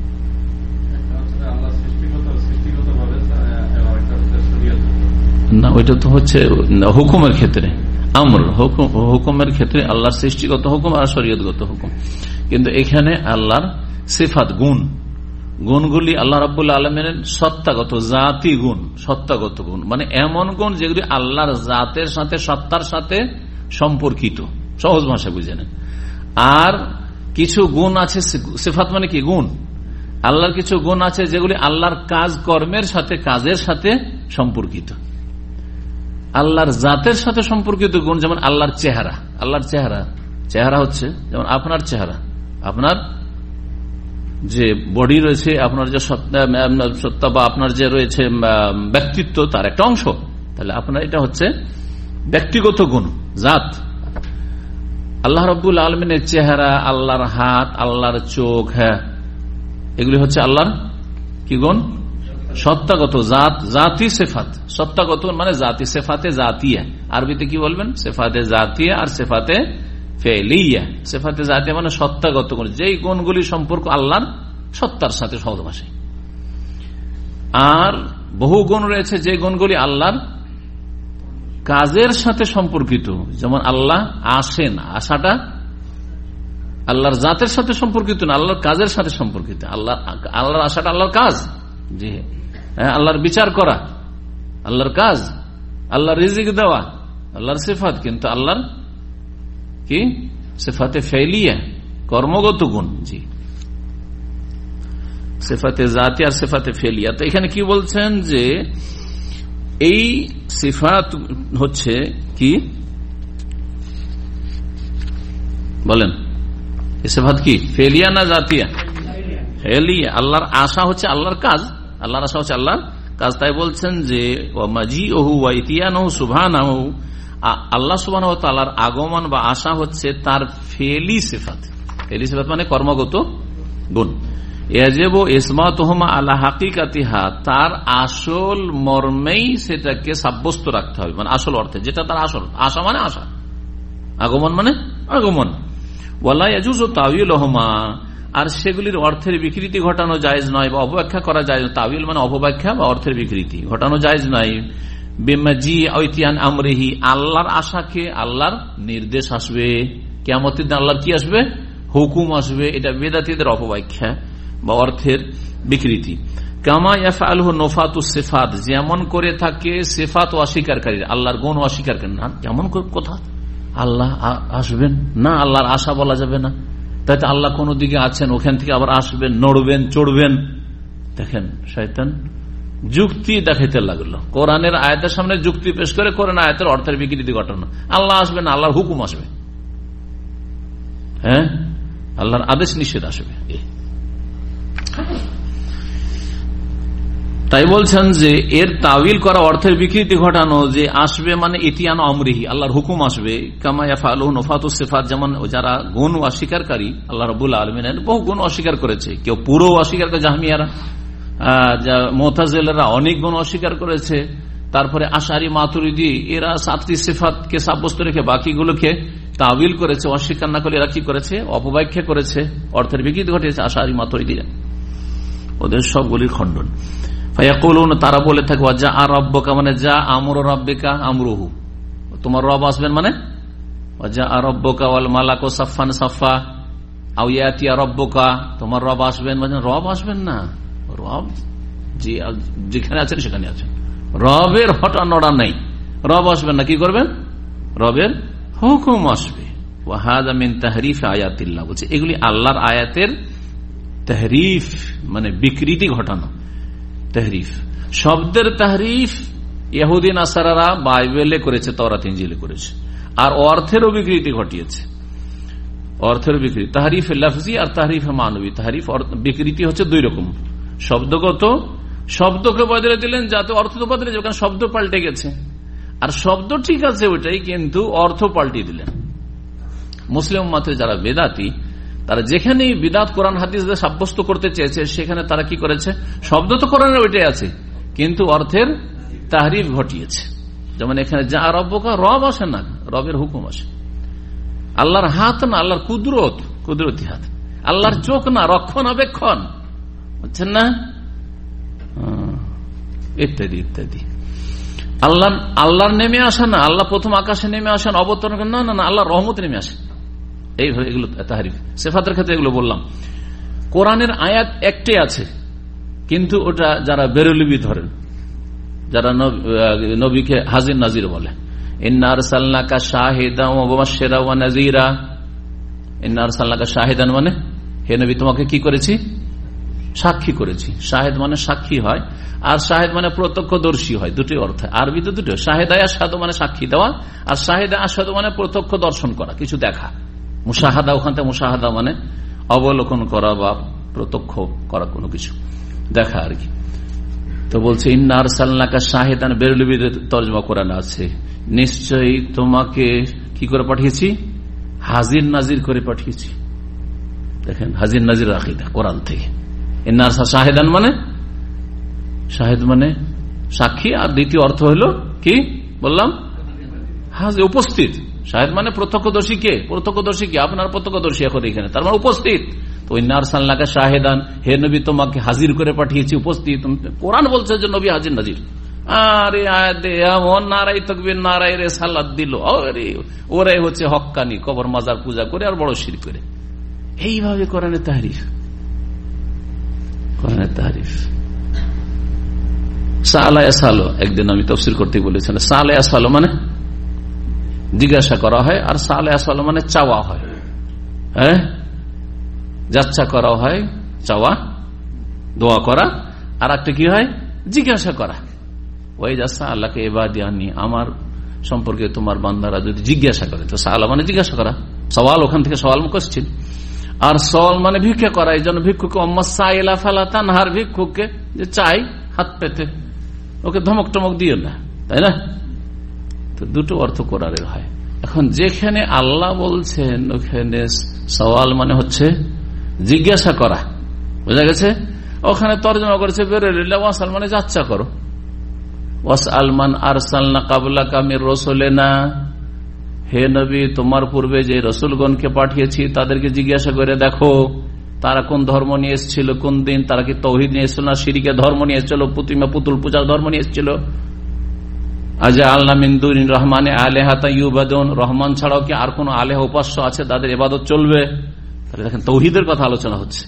না, ওইটা তো হচ্ছে হুকুমের ক্ষেত্রে, আমর হুকুমের ক্ষেত্রে আল্লাহর সৃষ্টিগত হুকুম আর শরীয়তগত হুকুম। কিন্তু এখানে আল্লাহর সিফাত, গুণ, গুণগুলি আল্লাহ রাব্বুল আলামিনের সত্তাগত, জাতি গুণ, সত্তাগত গুণ, মানে এমন গুণ যেগুলি আল্লাহর জাতের সাথে, সত্তার সাথে সম্পর্কিত, সহজ ভাষা বুঝে নেন। আর কিছু গুণ আছে, সিফাত মানে কি? গুণ। আল্লাহর কিছু গুণ আছে যেগুলি আল্লাহর কাজ কর্মের সাথে, কাজের সাথে সম্পর্কিত। আল্লাহর জাতের সাথে সম্পর্কিত গুণ, যেমন আল্লাহর চেহারা। আল্লাহর চেহারা, চেহারা হচ্ছে যেমন আপনার চেহারা, আপনার যে বডি রয়েছে, আপনার যে সত্তা বা আপনার যে রয়েছে ব্যক্তিত্ব, তার একটা অংশ। তাহলে আপনার এটা হচ্ছে ব্যক্তিগত গুণ, জাত। আল্লাহ রাব্বুল আলামিনের চেহারা, আল্লাহর হাত, আল্লাহর চোখ, হ্যাঁ, এগুলি হচ্ছে আল্লাহর কি গুণ? সত্তাগত, জাত, জাতি সেফাত। সত্তাগত মানে জাতি, সেফাতে জাতিয়া, আরবিতে কি বলবেন? সেফাতে জাতিয়া আর সেফাতে ফেলিয়া। সেফাতে জাতিয়া মানে সত্তাগত গুণ, যেই গুণগুলি সম্পর্ক আল্লাহর সত্তার সাথে, সহজ ভাষায়। আর বহু গুণ রয়েছে যে গুণগুলি আল্লাহর কাজের সাথে সম্পর্কিত, যেমন আল্লাহ আসেন, আশাটা আল্লাহর জাতের সাথে সম্পর্কিত না, আল্লাহর কাজের সাথে সম্পর্কিত। আল্লাহ আল্লাহর আশাটা আল্লাহর কাজ, জি হ্যাঁ, আল্লাহর বিচার করা আল্লাহর কাজ, আল্লাহর রিজিক দেওয়া আল্লাহর সিফাত। কিন্তু আল্লাহর কি? সিফাতে ফেলিয়া, কর্মগত গুণ, জি, সিফাতে জাতি আর সিফাতে ফেলিয়া। তো এখানে কি বলছেন যে এই সিফাত হচ্ছে কি বলেন? এই সিফাত কি ফেলিয়া না জাতিয়া? ফেলিয়া। আল্লাহর আশা হচ্ছে আল্লাহর কাজ, আল্লাহর আশা হচ্ছে আল্লাহর কাজ। তাই বলছেন যে মাজিউহু ওয়া ইতিয়ানুহু সুবহানাহু, আল্লাহ সুবহানাহু ওয়া তাআলার আগমন বা আশা হচ্ছে তার ফেলি সিফাত। ফেলি সিফাত মানে কর্মগত গুণ। ইয়াজিবু ইসমাতুহুমা আলা হাকিকাতিহা, তার আসল মর্মেই সেটাকে সাব্যস্ত রাখতে হবে, মানে আসল অর্থে, যেটা তার আসল। আশা মানে আশা, আগমন মানে আগমন। ওয়ালা ইয়াজুজু তাওয়িলুহুমা, আর সেগুলির অর্থের বিকৃতি ঘটানো জায়েজ নয় বা অপব্যাখ্যা করা যায়। তাওয়িল মানে অপব্যাখ্যা বা অর্থের বিকৃতি ঘটানো জায়েজ নয়। বিমাজি আইতিয়ান আমরিহি, আল্লাহর আশাকে আল্লাহর নির্দেশ আসবে, কিয়ামতের দিন আল্লাহর কি আসবে? হুকুম আসবে। এটা বেদাতীদের অপব্যাখ্যা বা অর্থের বিকৃতি। কামা ইয়াফআলহু নুফাতুস সিফাত, যেমন করে থাকে সিফাত অস্বীকারী, আল্লাহর গুণ অস্বীকারী। না যেমন কথা আল্লাহ আসবেন না, আল্লাহর আশা বলা যাবে না, তাই আল্লাহ কোন দিকে আছেন, ওখান থেকে আবার আসবেন, নড়বেন, চড়বেন। দেখেন শয়তান যুক্তি দেখাইতে লাগলো, কোরআনের আয়াতের সামনে যুক্তি পেশ করে কোরআন আয়াতের অর্থের বিকৃতি ঘটানো। আল্লাহ আসবে না, আল্লাহর হুকুম আসবে, হ্যাঁ আল্লাহর আদেশ নিষেধ আসবে। তাই বলছেন যে এর তাওয়িল করা অর্থের বিকৃতি ঘটানো, যে আসবে মানে ইতিয়ান আমরিহি, আল্লাহর হুকুম আসবে। কামা ইয়াফআলু নুফাতুস সিফাত, যেমন যারা গুণ অস্বীকারী, আল্লাহ রাব্বুল আলামিনের বহু গুণ অস্বীকার করেছে, কেউ পুরো অস্বীকার করে, জাহমিয়ারা, মুতাজিলারা অনেক গুণ অস্বীকার করেছে, তারপরে আশারি মাতুরিদি এরা সাতটি সিফাতকে সাব্যস্ত রেখে বাকিগুলোকে তাওয়িল করেছে, অস্বীকার না করে এরা কি করেছে, অপব্যাখ্যা করেছে, অর্থের বিকৃতি ঘটিয়েছে আশারি মাতুরিদিরা, ওদের সবগুলির খণ্ডন। ফায়াকুলুন, তারা বলে থাকে যা আর রব্বকা মানে যা আমরু রাব্বিকা আমরুহু, তোমার রব আসবেন মানে যা আর রব্বকা ওয়াল মালাকু সাফফান সাফফা, আও ইয়াতিয়া রব্বকা, তোমার রব আসবেন মানে রব আসবেন না, রব যে যেখানে আছেন সেখানে আছেন, রবের হঠা নড়া নাই, রব আসবেন না, কি করবেন, রবের হুকুম আসবে। ওয়াহাযা মিন তাহরিফ আয়াতিল্লাহ, বলছে এগুলি আল্লাহর আয়াতের তাহরিফ মানে বিকৃতি ঘটানো। তাহরিফ শব্দের তাহরিফ ইহুদি নাসারারা বাইবেলে করেছে, তাওরাত ইনজিলে করেছে, আর অর্থেরও বিকৃতি ঘটিয়েছে, অর্থের বিকৃতি। তাহরিফ লফজি আর তাহরিফ মানবী। তাহরিফ বিকৃতি হচ্ছে দুই রকম, শব্দগত, শব্দকে বদলে দিলেন যাতে অর্থ তো বদলে যাবে, কারণ শব্দ পাল্টে গেছে, আর শব্দ ঠিক আছে ওইটাই, কিন্তু অর্থ পাল্টে দিলেন। মুসলিম উম্মতের যারা বেদাতি, তারা যেখানেই বিদাত কোরআন হাদিস সাব্যস্ত করতে চেয়েছে, সেখানে তারা কি করেছে, শব্দ তো কোরআনের ওইটাই আছে, কিন্তু অর্থের তাহরিফ ঘটিয়েছে। যেমন এখানে যা রব্বকা, রব আসে না, রবের হুকুম আসে। আল্লাহর হাত না, আল্লাহর কুদরত, কুদরতি হাত। আল্লাহর চোখ না, রক্ষণাবেক্ষণ, বুঝছেন না, ইত্যাদি ইত্যাদি। আল্লাহ আল্লাহর নেমে আসা না, আল্লাহ প্রথম আকাশে নেমে আসেন, অবতরণ না না, আল্লাহর রহমত নেমে আসে, এইভাবে এগুলো তাহরিফ। সিফাতের ক্ষেত্রে এগুলো বললাম। কোরআনের আয়াত একটাই আছে, কিন্তু ওটা যারা বেরলবি ধরেন, যারা নবীকে হাজির নাজির বলে, ইন্না আরসালনাকা শাহিদান ওয়া মুবাশশিরান ওয়া নাযীরা, ইন্না আরসালনাকা শাহিদান মানে হে নবী তোমাকে কি করেছি, সাক্ষী করেছি। শাহেদ মানে সাক্ষী হয়, আর শাহেদ মানে প্রত্যক্ষদর্শী হয়, দুটোই অর্থ আরবিতে দুটো। শাহেদ আশহাদু মানে সাক্ষী দেওয়া, আর শাহেদ আশহাদু মানে প্রত্যক্ষ দর্শন করা, কিছু দেখা। মুশাহাদা, ওখান থেকে মুশাহাদা মানে অবলোকন করা বা প্রত্যক্ষ করা কোনো কিছু দেখা আর কি। তো বলছে ইন্না আরসালনাকা শাহিদান, বেরলবিদের তরজমা কোরআনে আছে, নিশ্চয়ই তোমাকে কি করে পাঠিয়েছি, হাজির নাজির করে পাঠিয়েছি। দেখেন হাজির নাজির আকীদা কোরআন থেকে। ইন্না শাহিদান মানে শাহিদ মানে সাক্ষী, আর দ্বিতীয় অর্থ হলো কি বললাম, হাজির উপস্থিত। শাহিদ মানে প্রত্যক্ষদর্শী, কে প্রত্যক্ষদর্শী, কে আপনার প্রত্যক্ষদর্শী এখন এখানে, তার মানে উপস্থিত। তো ইন্না আরসালনাকা শাহিদান, হে নবী তোমাকে হাজির করে পাঠিয়েছি, উপস্থিত। কোরআন বলছে যে নবী হাজির নাজির। আরে আয়াতে এমন নারাই তাকবীর, নারাই রিসালাত দিল, আরে ওরাই হচ্ছে হক্কানি, কবর মাজার পূজা করে আর বড় শিরক করে। এইভাবে কোরআনের তাহরিফ, কোরআনের তাহরিফ। সালা ইয়াসালু, একদিন আমি তাফসীর করতে বলেছিলাম, সালা ইয়াসালু মানে জিজ্ঞাসা করা হয়, আর সালা ইয়াসালু মানে চাওয়া হয়, হ্যাঁ যাচ্ছা করা হয়, চাওয়া দোয়া করা, আর একটা কি হয় জিজ্ঞাসা করা। ওই যাচ্ছা আল্লাহকে ইবাদিয়ানি, আমার সম্পর্কে তোমার বান্দারা যদি জিজ্ঞাসা করে, তো সালা মানে জিজ্ঞাসা করা, সওয়াল, ওখান থেকে সওয়াল মুখস্থ। আর সওয়াল মানে ভিক্ষা করা, এই জন্য ভিক্ষুকে অম্মা সাইলা ফালা তানহার, ভিক্ষুককে যে চাই হাত পেতে, ওকে ধমক টমক দিও না, তাই না। তো দুটো অর্থ কোরআনের হয়। এখন যেখানে আল্লাহ বলছেন ওখানে সওয়াল মানে হচ্ছে জিজ্ঞাসা করা, বোঝা গেছে। ওখানে তরজমা করেছে বেরুলিল্লাহ, ওয়াসাল মানে যাচ্ছা করো। ওয়াসআল মান আরসালনা ক্বাবলাকা মির রাসূলিনা, হে নবী তোমার পূর্বে যে রসুলগণকে পাঠিয়েছি তাদেরকে জিজ্ঞাসা করে দেখো তারা কোন ধর্ম নিয়ে এসেছিল, কোন দিন, তারা কি তাওহীদ নিয়ে এসেছিল না শিরকের ধর্ম নিয়ে এসেছিল, প্রতিমা পুতুল পূজার ধর্ম নিয়ে এসেছিল। আজআলনা মিন দুনির রহমানি আলিহাতা ইউবাদুন, রহমান ছাড়াও কি আর কোন আলেহ উপাস্য আছে তাদের ইবাদত চলবে। তাহলে দেখেন তাওহীদের কথা আলোচনা হচ্ছে,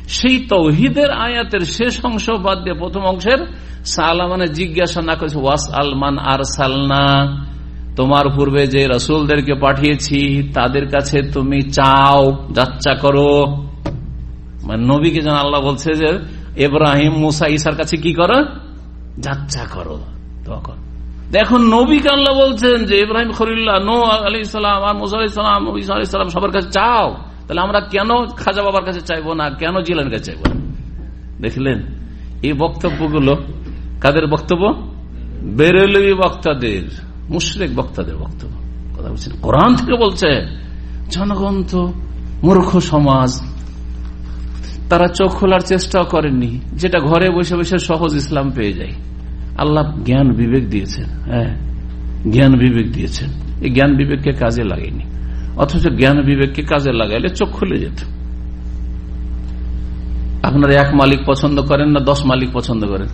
সেই তৌহিদের আয়াতের শেষ অংশ বাদ দিয়ে প্রথম অংশের সালা মানে জিজ্ঞাসা না করেছে ওয়াস আলমান আর সালনা, তোমার পূর্বে যে রাসূলদেরকে পাঠিয়েছি তাদের কাছে তুমি চাও, যাচ্চা করো। মানে নবীকে যেন আল্লাহ বলছে যে ইব্রাহিম মুসা ঈসার কাছে কি করো, যাচ্চা করো। তখন দেখুন নবীকে আল্লাহ বলছেন যে ইব্রাহিম খলিলুল্লাহ, নূহ আলাইহিস সালাম আর মুসা আলাইহিস সালাম, ঈসা আলাইহিস সালাম সবার কাছে চাও। তাহলে আমরা কেন খাজা বাবার কাছে চাইবো না, কেন জিলানের কাছে চাইবো না? দেখলেন এই বক্তব্যগুলো কাদের বক্তব্য? বেরেলভী বক্তাদের, মুশরিক বক্তাদের বক্তব্য। কথা বলছেন কোরআন থেকে বলছে। জনগণ তো মূর্খ সমাজ, তারা চোখ খোলার চেষ্টাও করেননি, যেটা ঘরে বসে বসে সহজ ইসলাম পেয়ে যায়। আল্লাহ জ্ঞান বিবেক দিয়েছেন, হ্যাঁ জ্ঞান বিবেক দিয়েছেন, এই জ্ঞান বিবেককে কাজে লাগেনি। অথচ জ্ঞান বিবেককে কাজে লাগাইলে চোখ খুলে যেত। আপনারা এক মালিক পছন্দ করেন না দশ মালিক পছন্দ করেন?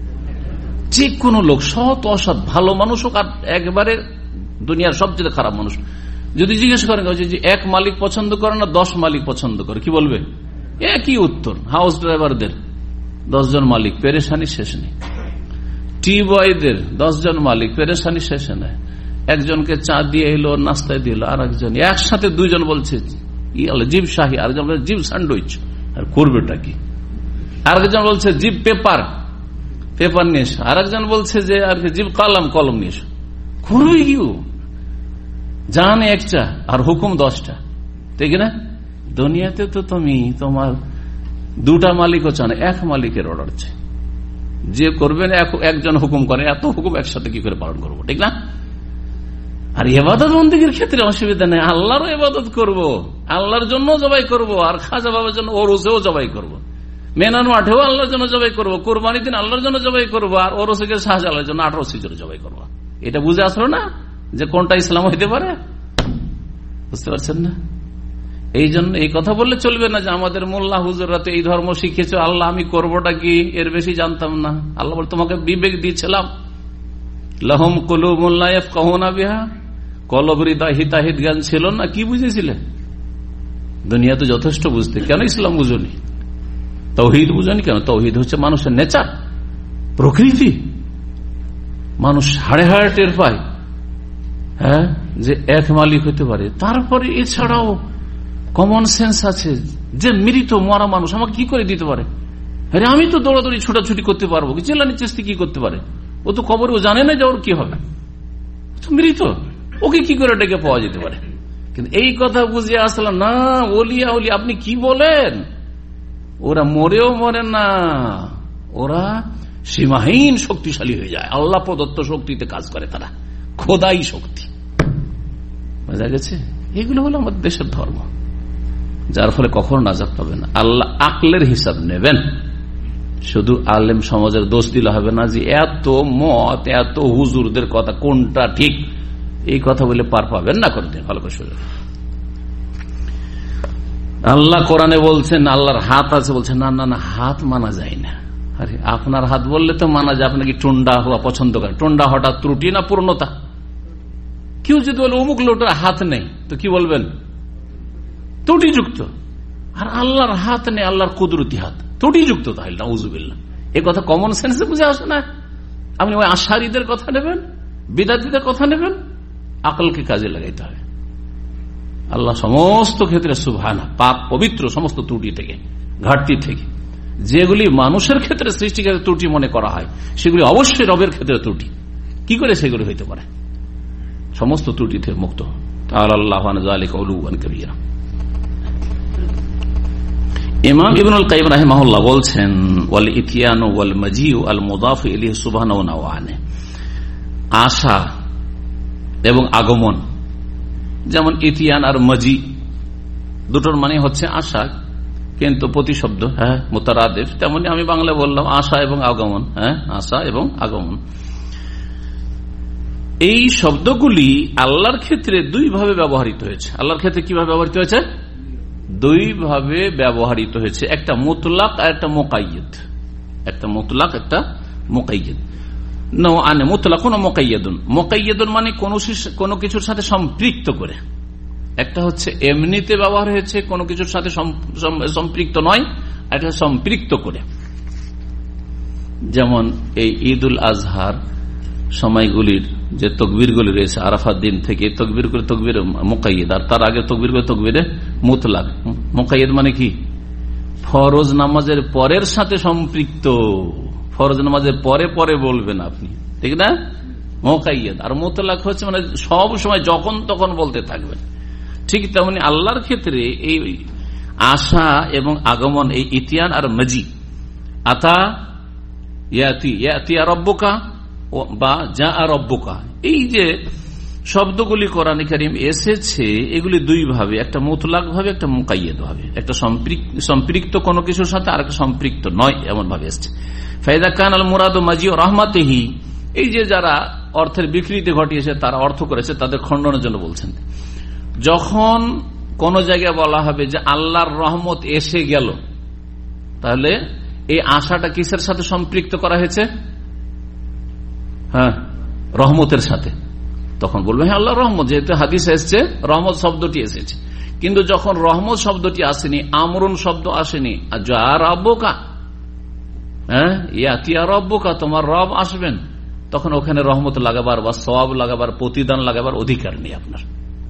যে কোনো লোক, সৎ অসৎ, ভালো মানুষ হোক আর একবারে দুনিয়ার সবচেয়ে খারাপ মানুষ, যদি জিজ্ঞেস করেন যে এক মালিক পছন্দ করে না দশ মালিক পছন্দ করে, কি বলবে? একই উত্তর। হাউস ড্রাইভারদের দশ জন মালিক, পেরেশানি শেষ নেই। টি বয়দের দশ জন মালিক, পেরেশানি শেষ নেই। একজনকে চা দিয়ে এলো, নাস্তায় দিল, আর একজন একসাথে দুইজন বলছে জিব শাহী, আরেকজন বলছে জিব স্যান্ডউইচ, আর করবেটা কি? আরেকজন বলছে জিব পেপার, পেপার নিয়ে এসো। আরেকজন বলছে যে আর জিব কলম, কলম নিয়ে এসো। করবে কি? জান একটা আর হুকুম দশটা, ঠিক না? দুনিয়াতে তো তুমি তোমার দুটা মালিকও চান, এক মালিকের অর্ডার আছে, যে করবেন একজন হুকুম করে, এত হুকুম একসাথে কি করে পালন করবো, ঠিক না? আর ইবাদত বন্দেগীর ক্ষেত্রে অসুবিধা নেই, আল্লাহরও ইবাদত করব, আল্লাহর জন্য জবাই করব, আর খাজা বাবার জন্য ওরসেও জবাই করব, মেনান মাঠেও আল্লাহর জন্য জবাই করব, কোরবানির দিন আল্লাহর জন্য জবাই করব, আর ওরসে শাহজালালের জন্য আঠারো সিজনে জবাই করবো। এটা বুঝে আসলো না যে কোনটা ইসলাম হইতে পারে? বুঝতে পারছেন না? এই জন্য এই কথা বললে চলবে না যে আমাদের মোল্লা হুজুররা তো এই ধর্ম শিখেছ, আল্লাহ আমি করবোটা কি এর বেশি জানতাম না। আল্লাহ বলে তোমাকে বিবেক দিয়েছিলাম, লাহুম কুলুবুন লা ইয়াফকাহুনা বিহা, কলবরি হিতাহিত জ্ঞান ছিল না, কি বুঝেছিলে? দুনিয়া তো যথেষ্ট বুঝতে, কেন ইসলাম বুঝনি? তাওহীদ বুঝনি কেন? তাওহীদ হচ্ছে মানুষের নেচার, প্রকৃতি। মানুষ হাড়ে হাড়ে টের পায়, হ্যাঁ, যে এক মালিক হতে পারে। তারপরে এছাড়াও কমন সেন্স আছে যে মৃত মরা মানুষ আমাকে কি করে দিতে পারে? আরে আমি তো দৌড়াদৌড়ি ছোটাছুটি করতে পারবো, জেলানি চেষ্টি কি করতে পারে? ও তো কবর, ও জানে না যে ওর কি হবে, মৃত, ওকে কি করে ডেকে পাওয়া যেতে পারে? কিন্তু এই কথা বুঝে আসলাম না, ওলিয়া ওলি আপনি কি বলেন? ওরা মরেও মরে না, ওরা সীমাহীন শক্তিশালী হয়ে যায়, আল্লাহ প্রদত্ত শক্তিতে কাজ করে তারা, খোদাই শক্তি। বোঝা গেছে? এগুলো হলো আমাদের দেশের ধর্ম, যার ফলে কখনো নাজাত পাবে না। আল্লাহ আকলের হিসাব নেবেন, শুধু আলেম সমাজের দোষ দিলে হবে না যে এত মত, এত হুজুরদের কথা কোনটা ঠিক, এই কথা বলে পার পাবেন না কোনদিন। ভালো করে শুনে, আল্লাহ কোরআনে বলছেন আল্লাহর হাত আছে, বলছেন না না না হাত মানা যায় না। আরে আপনার হাত বললে তো মানা যায়, আপনাকে টুন্ডা হওয়া পছন্দ করে। টুন্ডা হঠাৎ ত্রুটি না পূর্ণতা? কেউ যদি বলে অমুক লোকটার হাত নেই, তো কি বলবেন? ত্রুটিযুক্ত। আর আল্লাহর হাত নেই, আল্লাহর কুদরতি হাত ত্রুটিযুক্ত, তাহলে নাউজুবিল্লাহ। এই কথা কমন সেন্সে বুঝে আসে না। আপনি ওই আশারীদের কথা নেবেন, বিদাতীদের কথা নেবেন, আকলকে কাজে লাগাইতে হবে। আল্লাহ সমস্ত ক্ষেত্রে সুবহানা, পাক পবিত্র, সমস্ত ত্রুটি থেকে, ঘাটতি থেকে। যেগুলি মানুষের ক্ষেত্রে সৃষ্টিকারী ত্রুটি মনে করা হয়, সেগুলি অবশ্যই রবের ক্ষেত্রে ত্রুটি। কি করে সেগুলি হইতে পারে? সমস্ত ত্রুটি থেকে মুক্ত। ইমাম ইবনুল কাইয়িম রাহিমাহুল্লাহ বলছেন, ওয়াল ইতিয়ানু ওয়াল মাজিউ আল মুদাফ ইলাইহি সুবহানাহু ওয়া তাআলা, আশা এবং আগমন, যেমন ইতিয়ান আর মাজি দুটোর মানে হচ্ছে আশা, কিন্তু প্রতিশব্দ হ্যাঁ মুতারাদিফ। তেমনি আমি বাংলায় বললাম আশা এবং আগমন, হ্যাঁ আশা এবং আগমন। এই শব্দগুলি আল্লাহর ক্ষেত্রে দুই ভাবে ব্যবহৃত হয়েছে। আল্লাহর ক্ষেত্রে কিভাবে ব্যবহৃত হয়েছে? দুই ভাবে ব্যবহৃত হয়েছে, একটা মুতলাক আর একটা মুকাইয়্যিদ। একটা মুতলাক, একটা মুকাইয়্যিদ। নওআনে মুতলাকুন ওয়া মুকাইয়্যিদুন। মুকাইয়্যিদুন মানে কোনো কিছুর সাথে সম্পৃক্ত করে। একটা হচ্ছে এমনিতে ব্যবহার হয়েছে, কোনো কিছুর সাথে সম্পৃক্ত নয়। একটা সম্পৃক্ত করে। যেমন এই ঈদ উল আজহার সময়গুলির যে তকবীরগুলি রয়েছে, আরাফাত দিন থেকে তকবীর করে তকবীর মুকাইয়্যিদ, আর তার আগে তকবীর করে তকবীরে মুতলাক। মুকাইয়্যিদ মানে কি? ফরজ নামাজের পরের সাথে সম্পৃক্ত, ফরজ নামাজের পরে পরে বলবেন আপনি, ঠিক না? মুকাইয়্যিদ। আর মুতলাক হচ্ছে মানে সব সময় যখন তখন বলতে থাকবেন। ঠিক তেমনি আল্লাহর ক্ষেত্রে এই আশা এবং আগমন, এই ইতিয়ান আর মজি, আতা ইয়াতি ইয়াতিয়া রব্বুকা বা যা রব্বুকা, এই যে শব্দগুলি কোরআনে কারীম এসেছে, এগুলি দুই ভাবে, একটা মুতলাক ভাবে, একটা মুকাইয়্যিদ ভাবে। একটা সম্পৃক্ত কোনো কিছুর সাথে আর একটা সম্পৃক্ত নয়, এমন ভাবে এসছে। ফাইদা কান আল মুরাদু মাজি ও রহমাতিহি, এই যে যারা অর্থের বিকৃতি ঘটিয়েছে, তারা অর্থ করেছে, তাদের খণ্ডনের জন্য বলছেন। যখন কোন জায়গায় বলা হবে যে আল্লাহর রহমত এসে গেল, তাহলে এই আশাটা কিসের সাথে সম্পৃক্ত করা হয়েছে? হ্যাঁ, রহমতের সাথে। তখন বলবে হ্যাঁ আল্লাহর রহমত, যেহেতু হাদিসে এসেছে রহমত শব্দটি এসেছে। কিন্তু যখন রহমত শব্দটি আসেনি, আমরুন শব্দ আসেনি, যা রব্বুকা, হ্যাঁ ইয়াতিয়া রব্বুকা, তোমার রব আসবেন, তখন ওখানে রহমত লাগাবার বা সওয়াব লাগাবার, প্রতিদান লাগাবার অধিকার নেই আপনার।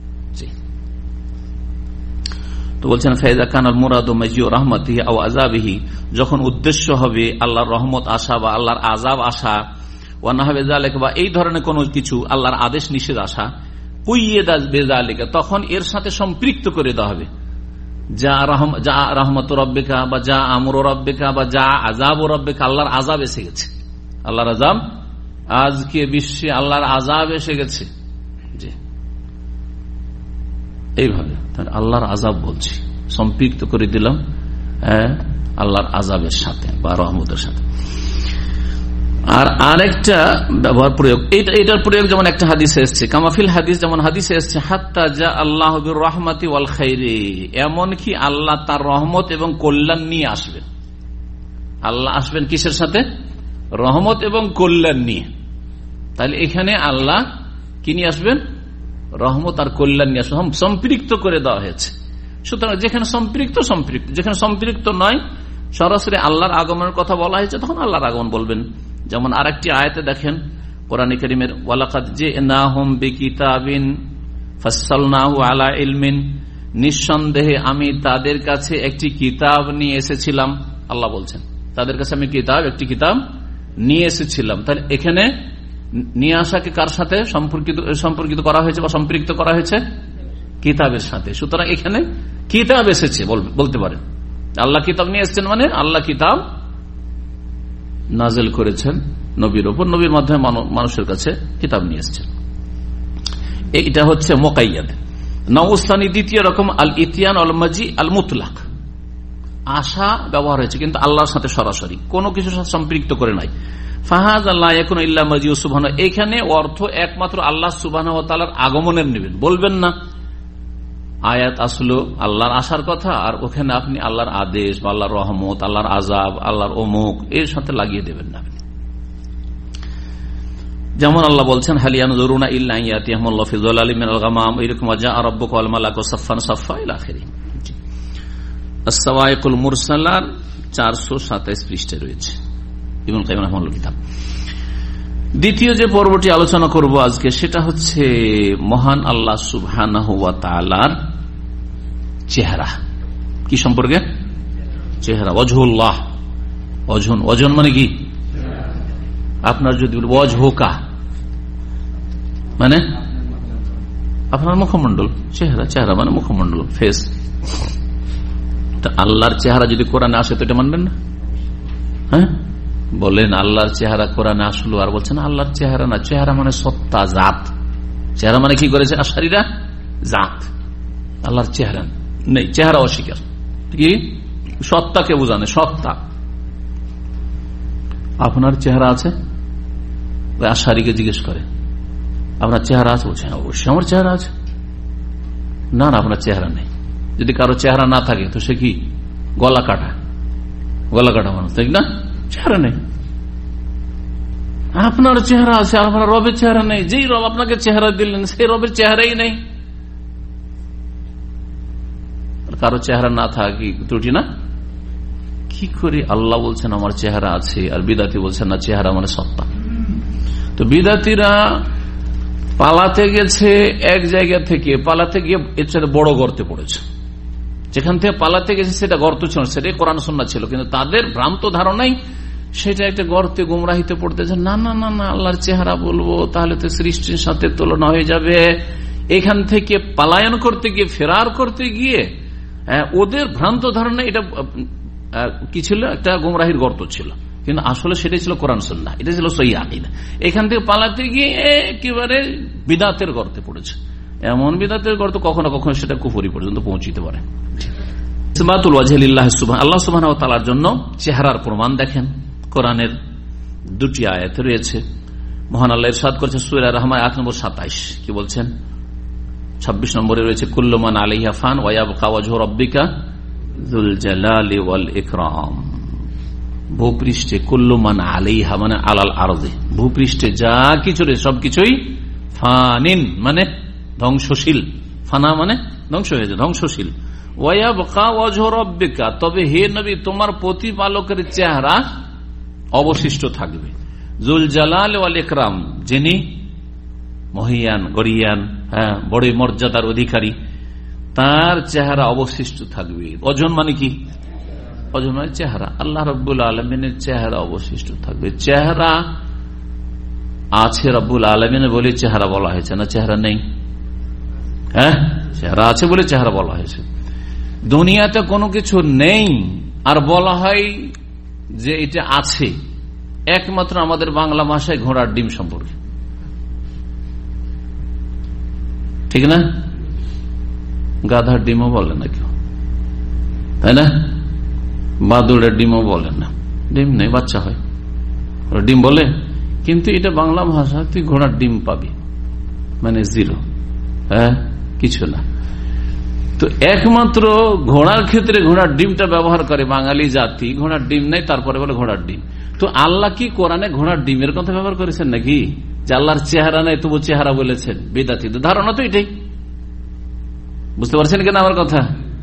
তো বলছেন ফাইদা কানাল মুরাদু মাজি ও রাহমাতিহি আও আযাবিহি, যখন উদ্দেশ্য হবে আল্লাহর রহমত আসা বা আল্লাহর আযাব আসা, ওয়া নাহবে যালিকা, বা এই ধরনের কোন কিছু, আল্লাহর আদেশ নিষেধ আসা, কুইয়্যিদা বিযালিকা, তখন এর সাথে সম্পৃক্ত করে দেওয়া হবে যা রহম যা রাহমাতু রাব্বিকা বা যা আমরু রাব্বিকা বা যা আযাবু রাব্বিকা, আল্লাহর আযাব এসে গেছে, আল্লাহর আযাব, আজকে বিশ্বে আল্লাহর আযাব এসে গেছে। জি, এইভাবে আল্লাহর আযাব বলছি, সম্পৃক্ত করে দিলাম আল্লাহর আযাবের সাথে বা রহমতের সাথে। আর আরেকটা ব্যবহার প্রয়োগ, এটার প্রয়োগ যেমন একটা হাদিসে এসছে, কামাফিল হাদিস, যেমন হাদিসে এসছে হাত্তা যা আল্লাহ বির রহমাতি ওয়াল খাইরি, এমন কি আল্লাহ তার রহমত এবং কল্যাণ নিয়ে আসবেন। আল্লাহ আসবেন কিসের সাথে? রহমত এবং কল্যাণ নিয়ে। তাহলে এখানে আল্লাহ কি নিয়ে আসবেন? রহমত আর কল্যাণ নিয়ে আসবেন, সম্পৃক্ত করে দেওয়া হয়েছে। সুতরাং যেখানে সম্পৃক্ত সম্পৃক্ত, যেখানে সম্পৃক্ত নয়, সরাসরি আল্লাহর আগমনের কথা বলা হয়েছে, তখন আল্লাহর আগমন বলবেন। যেমন আরেকটি আয়াতে দেখেন কোরআন কারীমের, ওয়ালাকাদ জিনাহুম বিকিতাবিন ফাসসালনাহু আলা ইলমিন, নিঃসন্দেহে আমি তাদের কাছে একটি কিতাব নিয়ে এসেছিলাম। আল্লাহ বলছেন তাদের কাছে আমি কিতাব, একটি কিতাব নিয়ে এসেছিলাম। তাহলে এখানে নিয়ে আসাকে কার সাথে সম্পর্কিত সম্পর্কিত করা হয়েছে বা সম্পৃক্ত করা হয়েছে? কিতাবের সাথে। সুতরাং এখানে কিতাব এসেছে বলতে পারেন। আল্লাহ কিতাব নিয়ে এসেছেন মানে আল্লাহ কিতাব নাজিল করেছেন নবীর ওপর, নবীর মাধ্যমে মানুষের কাছে কিতাব নিয়ে এসেছেন। এটা হচ্ছে মুকাইয়াদ। নওস্তানি দ্বিতীয় রকম আল ইতিয়ান আল মাজি আল মুতলাক, আশা ব্যবহার হয়েছে কিন্তু আল্লাহর সাথে সরাসরি কোনো কিছুর সাথে সম্পৃক্ত করে নাই। ফাহাজ আল্লাহ এখন ইল্লা মাজি সুবহানাহু, এখানে অর্থ একমাত্র আল্লাহ সুবহানাহু ওয়া তাআলার আগমনের নেবেন, বলবেন না আয়াত আসলো আল্লাহর আসার কথা আর ওখানে আপনি আল্লাহর আদেশ বা আল্লাহর রহমত, আল্লাহর আযাব, আল্লাহর অমুক এর সাথে লাগিয়ে দেবেন না। যেমন আল্লাহ বলছেন হালিয়ানজুরুনা ইল্লা ইয়াতিয়াহুমুল্লাহু ফি যালালিম মিনাল গামাম, এরকম যা রাব্বুকা ওয়াল মালাকু সাফফান সাফফা ইলা আখিরি। আস-সাওয়াইকুল মুরসালাত চারশো সাতাইশ পৃষ্ঠাে রয়েছে ইবনে কাইয়িম রাহিমাহুল্লাহ কিতাব। দ্বিতীয় যে পর্বটি আলোচনা করব আজকে, সেটা হচ্ছে মহান আল্লাহ সুবহানাহু ওয়া তাআলার চেহারা। কি সম্পর্কে? চেহারা। ওয়াজহুল্লাহ, ওয়াজহুন, ওয়াজহুন মানে কি? আপনার যদি ওয়াজহুকা মানে আপনার মুখমণ্ডল, চেহারা, চেহারা মানে মুখমণ্ডল, ফেস। আল্লাহর চেহারা যদি কোরআনে আসে তো এটা মানবেন না? হ্যাঁ বলেন, আল্লাহর চেহারা কোরআনে আসলো আর বলছেন আল্লাহর চেহারা না, চেহারা মানে সত্তা, জাত। চেহারা মানে কি করেছে আশারীরা? জাত। আল্লাহর চেহারা নেই, চেহারা অস্বীকার। কি সত্তাকে বোঝানো, সত্তা। আপনার চেহারা আছে? আশারীকে জিজ্ঞেস করে আপনার চেহারা আছে? বলছে অবশ্যই আমার চেহারা আছে। না না, আপনার চেহারা নেই। যদি কারো চেহারা না থাকে তো সে কি গলা কাটা, গলা কাটা মানুষ, ঠিক না? চেহারা নেই। আপনার চেহারা আছে, আপনার রবের চেহারা নেই। যেই রব আপনাকে চেহারা দিলেন সেই রবের চেহারাই নেই। কারো চেহারা না থাকে ত্রুটি না? কি করে আল্লাহ বলছেন আমার চেহারা আছে আর বিদাতি বলছেন না চেহারা মানে সত্তা। তো বিদাতিরা পালাতে গেছে এক জায়গা থেকে, পালাতে গিয়ে এর সাথে বড় গর্তে পড়েছে। যেখান থেকে পালাতে গেছে সেটা গর্ত ছিল, সেটাই কোরআন সুন্নাহ ছিল, কিন্তু তাদের ভ্রান্ত ধারণাই সেটা একটা গর্তে গুমরাহিতে পড়তেছে। না না না না আল্লাহর চেহারা বলবো তাহলে তো সৃষ্টির সাথে তুলনা হয়ে যাবে। এখান থেকে পালায়ন করতে গিয়ে, ফেরার করতে গিয়ে ওদের ভ্রান্ত ধারণা এটা কি ছিল, একটা গুমরাহির গর্ত ছিল, কিন্তু আসলে সেটাই ছিল কোরআন সুন্নাহ, এটা ছিল সহিহ আকীদা। এখান থেকে পালাতে গিয়ে একেবারে বিদাতের গর্তে পড়েছে। এমন বিদাতের গর্ত কখনো কখনো সেটা কুফরি পর্যন্ত পৌঁছিতে পারে। আল্লাহ সুবহানাহু ওয়া তাআলার জন্য চেহারার প্রমাণ দেখেন কোরআনের দুটি আয়াত রয়েছে। মহান আল্লাহ ইরশাদ করেছেন সূরা রহমান আট নম্বর সাতাইশ, কি বলছেন? ছাব্বিশ নম্বরে রয়েছে কুল্লু মান আলাইহা ফান ওয়া ইয়াবকা ওয়াজহু রাব্বিকা যুল জালালি ওয়াল ইকরাম। ভূপৃষ্ঠে কুল্লু মান আলাইহা মানে আলাল আরদে, ভূপৃষ্ঠে যা কিছু রয়েছে সবকিছুই ফানিন মানে ধ্বংসশীল, ফানা মানে ধ্বংস হয়েছে, ধ্বংসশীল। ওয়া ইয়াবকা ওয়াজহু রাব্বিকা, তবে হে নবী তোমার প্রতিপালকের চেহারা অবশিষ্ট থাকবে। যুল জালাল ওয়াল ইকরাম, যিনি মহিয়ান গরিয়ান, হ্যাঁ বড় মর্যাদার অধিকারী, তার চেহারা অবশিষ্ট থাকবে। ওজন মানে কি? ওজন মানে চেহারা। আল্লাহ রাব্বুল আলামিনের চেহারা অবশিষ্ট থাকবে। চেহারা আছে রাব্বুল আলামিনের বলে চেহারা বলা হয়েছে, না চেহারা নেই? হ্যাঁ চেহারা আছে বলে চেহারা বলা হয়েছে। দুনিয়াতে কোনো কিছু নেই আর বলা হয় যে এটা আছে, একমাত্র আমাদের বাংলা ভাষায় ঘোড়ার ডিম সম্পর্কে, ঠিক না? গাধার ডিমও বলে না কেউ, তাই না? বাদুড়ের ডিমও বলে না, ডিম নেই, বাচ্চা হয়, ডিম বলে। কিন্তু এটা বাংলা ভাষা, তুই ঘোড়ার ডিম পাবি মানে জিরো, হ্যাঁ কিছু না। তো একমাত্র ঘোড়ার ক্ষেত্রে ঘোড়ার ডিমটা ব্যবহার করে বাঙালি জাতি, ঘোড়ার ডিম নেই তারপরে বলে ঘোড়ার ডিম। তো আল্লাহ কি কোরআনে ঘোড়ার ডিমের কথা ব্যবহার করেছেন নাকি? যে আল্লাহর চেহারা নেই তবু চেহারা বলেছেন? বিদাতি ধারণা তো এটাই। বুঝতে পারছেন কিনা আমার কথা?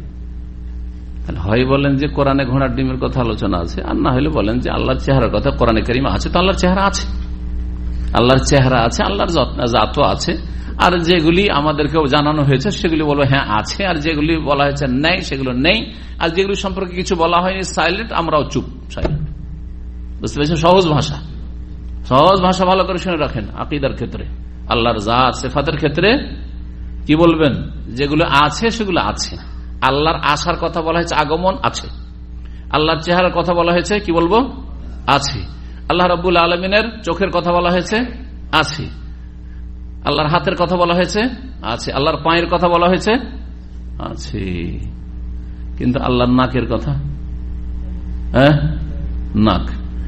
হয় বলেন যে কোরআনে ঘোড়ার ডিমের কথা আলোচনা আছে, আর না হলে বলেন যে আল্লাহর চেহারার কথা কোরআনে কারিমে আছে। তো আল্লাহর চেহারা আছে, আল্লাহর চেহারা আছে, আল্লাহর জাতও আছে। আর যেগুলি আমাদেরকে জানানো হয়েছে সেগুলি বলবো হ্যাঁ আছে, আর যেগুলি বলা হয়েছে নেই সেগুলো নেই, আর যেগুলি সম্পর্কে কিছু বলা হয়নি সাইলেন্ট, আমরাও চুপ সাইলেন্ট। বুঝতে পেরেছেন? সহজ ভাষা, সহজ ভাষা ভালো করে শুনে রাখেন। আকীদার ক্ষেত্রে, আল্লাহর জাত সিফাতের ক্ষেত্রে কি বলবেন? যেগুলো আছে সেগুলো আছে। আল্লাহর আসার কথা বলা হয়েছে, আগমন আছে। আল্লাহর চেহারার কথা বলা হয়েছে, কি বলবো? আছে। আল্লাহ রাব্বুল আলামিনের চোখের কথা বলা হয়েছে, আছে। আল্লাহর হাতের কথা বলা হয়েছে, আছে। আল্লাহর পায়ের কথা বলা হয়েছে, আছে। কিন্তু আল্লাহর নাকের কথা, হ্যাঁ নাক।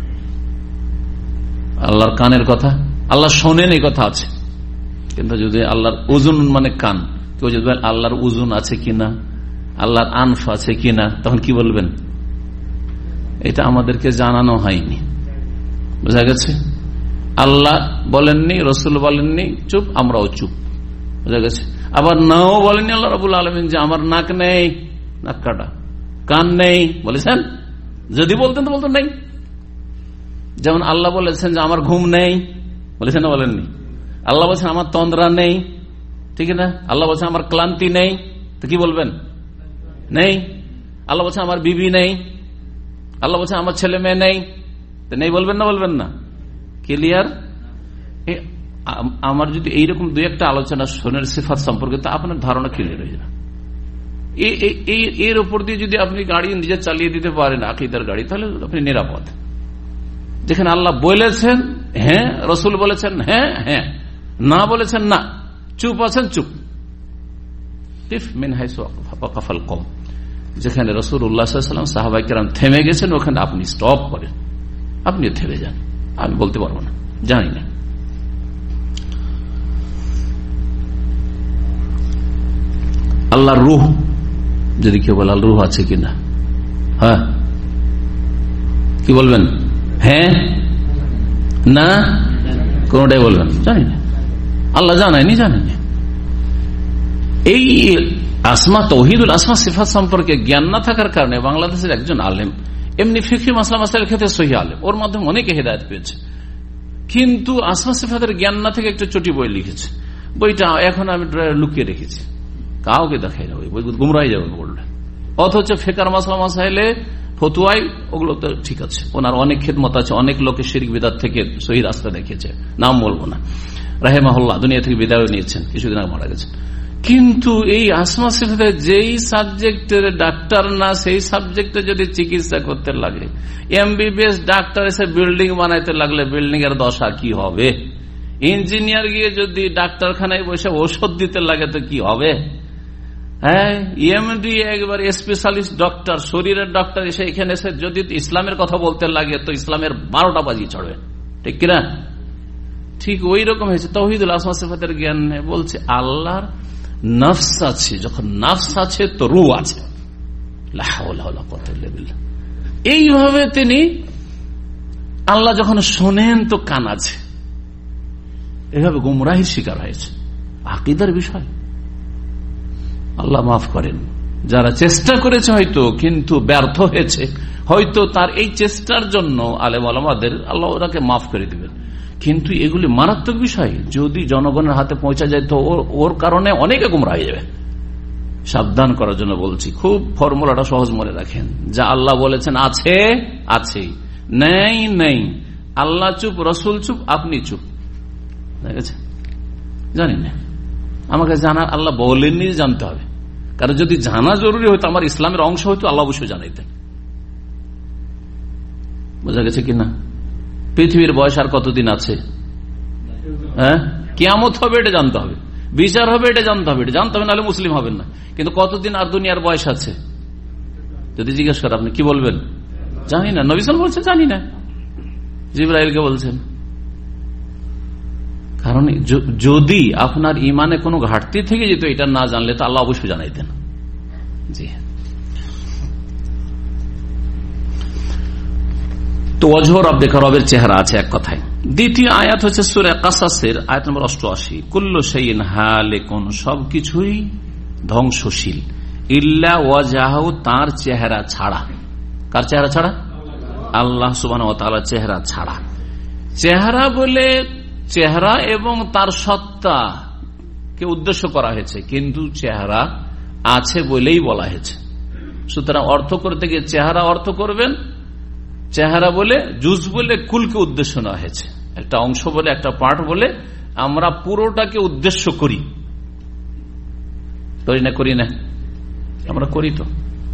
আল্লাহর কানের কথা, আল্লাহ শোনেন এই কথা আছে। কিন্তু যদি আল্লাহর উজুন মানে কান, কেউ যদি আল্লাহর উজুন আছে কিনা, আল্লাহর আনফ আছে কিনা, তখন কি বলবেন? এটা আমাদেরকে জানানো হয়নি। বোঝা গেছে? আল্লাহ বলেননি, রসুল বলেননি, চুপ, আমরাও চুপ। বোঝা গেছে? আবার নাও বলেননি আল্লাহ রাব্বুল আলামিন যে আমার নাক নেই, নাক কাটা, কান নেই, বলেছেন? যদি বলতেন তো বলতেন নেই। যেমন আল্লাহ বলেছেন যে আমার ঘুম নেই, বলেছেন না বলেননি? আল্লাহ বলছেন আমার তন্দ্রা নেই, ঠিক না? আল্লাহ বলছেন আমার ক্লান্তি নেই, তো কি বলবেন? নেই। আল্লাহ বলছেন আমার বিবি নেই, আল্লাহ বলছেন আমার ছেলে মেয়ে নেই, তো নেই বলবেন না বলবেন না? ক্লিয়ার? আমার যদি এইরকম দুই একটা আলোচনা শোনেন সিফাত সম্পর্কে, তো আপনার ধারণা ক্লিয়ার হয়ে যাবে। এর উপর দিয়ে যদি আপনি গাড়ি নিজে চালিয়ে দিতে পারেন, আকীদার গাড়ি, তাহলে আপনি নিরাপদ। যেখানে আল্লাহ বলেছেন হ্যাঁ, রসুল বলেছেন হ্যাঁ হ্যাঁ, না বলেছেন না, চুপ আছেন চুপ। যেখানে রাসূলুল্লাহ সাল্লাল্লাহু আলাইহি ওয়াসাল্লাম সাহাবায়ে কেরাম থেমে গেছেন, ওখানে আপনি স্টপ করেন, আপনি থেমে যান। আমি বলতে পারবো না, জানি না। আল্লাহর রূহ, যদি কেউ বলে আল্লাহর রূহ আছে কিনা, হ্যাঁ কি বলবেন? হ্যাঁ না কোনটাই বলবেন? জানি না, আল্লাহ জানায়নি, জানেনি। এই আসমা তৌহিদুল আসমা সিফাত সম্পর্কে জ্ঞান না থাকার কারণে বাংলাদেশের একজন আলেম এমনি ফিকহি মাসলা মাসাইলের ক্ষেত্রে সহিহ আলেম, ওর মাধ্যমে অনেকে হেদায়েত পেয়েছে। কিন্তু আসমা সিফাতের জ্ঞান না থেকে একটা চটি বই লিখেছে, বইটা এখন আমি লুকিয়ে রেখেছি, কাউকে দেখাই না, ওই বই গুমরাই যাবে বললে। অথচ ফিকহের মাসলা মাসাইলে ফতুয়াই ওগুলো তো ঠিক আছে, ওনার অনেক খেদমত আছে, অনেক লোকে শিরক বিদআত থেকে সহিহ রাস্তা দেখিয়েছে, নাম বলবো না, রাহিমাহুল্লাহ দুনিয়া থেকে বিদায় নিয়েছেন, কিছুদিন আগে মারা গেছেন। কিন্তু এই আসমা সিফাতের যেই সাবজেক্টের ডাক্তার না, সেই সাবজেক্টে যদি চিকিৎসা করতে লাগে, এমবিবিএস ডাক্তার এসে বিল্ডিং বানাইতে লাগলে বিল্ডিং এর দশা কি হবে? ইঞ্জিনিয়ার গিয়ে যদি ডাক্তারখানায় বসে ওষুধ দিতে লাগে তো কি হবে? হ্যাঁ, এমডি একবার স্পেশালিস্ট ডক্টর, শরীরের ডক্টর এসে এখানে এসে যদি ইসলামের কথা বলতে লাগে তো ইসলামের বারোটা বাজিয়ে চড়বে, ঠিক কিনা? ঠিক ওই রকম হয়েছে তাওহীদুল আসমা সিফাতের জ্ঞান বলছে আল্লাহর নফস আছে, যখন নফস আছে তো রূহ আছে। এইভাবে তিনি আল্লাহ যখন শোনেন তো কান আছে, এভাবে গুমরাহির শিকার হয়েছে। আকীদার বিষয় আল্লাহ মাফ করেন, যারা চেষ্টা করেছে হয়তো কিন্তু ব্যর্থ হয়েছে, হয়তো তার এই চেষ্টার জন্য আলেম ওলামাদের আল্লাহ ওনাকে মাফ করে দিবেন। কিন্তু এগুলি মারাত্মক বিষয়, যদি জনগণের হাতে পৌঁছা যায় তো ওর কারণে অনেকে গুমরাহ হয়ে যাবে। সাবধান করার জন্য বলছি, খুব ফর্মুলাটা সহজ মনে রাখেন, যা আল্লাহ বলেছেন আছে আছে, নেই নেই, আল্লাহ চুপ, রসুল চুপ, আপনি চুপ, জানি না, আমাকে জানার আল্লাহ বলেননি, জানতে হবে। কারণ যদি জানা জরুরি হইতো, আমার ইসলামের অংশ হইতো, আল্লাহ অবশ্যই জানাইতেন। বোঝা গেছে কিনা? পৃথিবীর বয়স আর কতদিন আছে? হ্যাঁ, কিয়ামত হবে এটা জানতে হবে, বিচার হবে এটা জানতে হবে, এটা জানতে হবে, নাহলে মুসলিম হবেন না। কিন্তু কতদিন আর দুনিয়ার বয়স আছে যদি জিজ্ঞেস করে, আপনি কি বলবেন? জানি না। নবী সাল্লাল্লাহু আলাইহি ওয়াসাল্লাম বলছেন জানি না, জিবরাইলকে বলছেন। কারণ যদি আপনার ইমানে কোনো ঘাটতি থেকে যেত, এটা না জানলে তো আল্লাহ অবশ্যই জানাইতেন। জি, তো ওয়াজহ রাব্বিকা, রবের চেহারা আছে এক কথায়। দ্বিতীয় আয়াত হচ্ছে সূরা কাসাসের আয়াত নম্বর অষ্টআশি, কুল্লু শাইইন হালিকুন, সবকিছুই ধ্বংসশীল, ইল্লা ওয়াজহাহু, তার চেহারা ছাড়া। কার চেহারা ছাড়া? আল্লাহ সুবহানাহু ওয়া তাআলার চেহারা ছাড়া। চেহারা বলে চেহারা এবং তার সত্তা কে উদ্দেশ্য করা হয়েছে, কিন্তু চেহারা আছে বলেই বলা হয়েছে। সুতরাং অর্থ করতে গিয়ে চেহারা অর্থ করবেন, চেহারা বলে জুজ বলে কুলকে উদ্দেশ্য নেওয়া হয়েছে, একটা অংশ বলে, একটা পার্ট বলে আমরা পুরোটাকে উদ্দেশ্য করি। করি না? করি না? আমরা করি তো।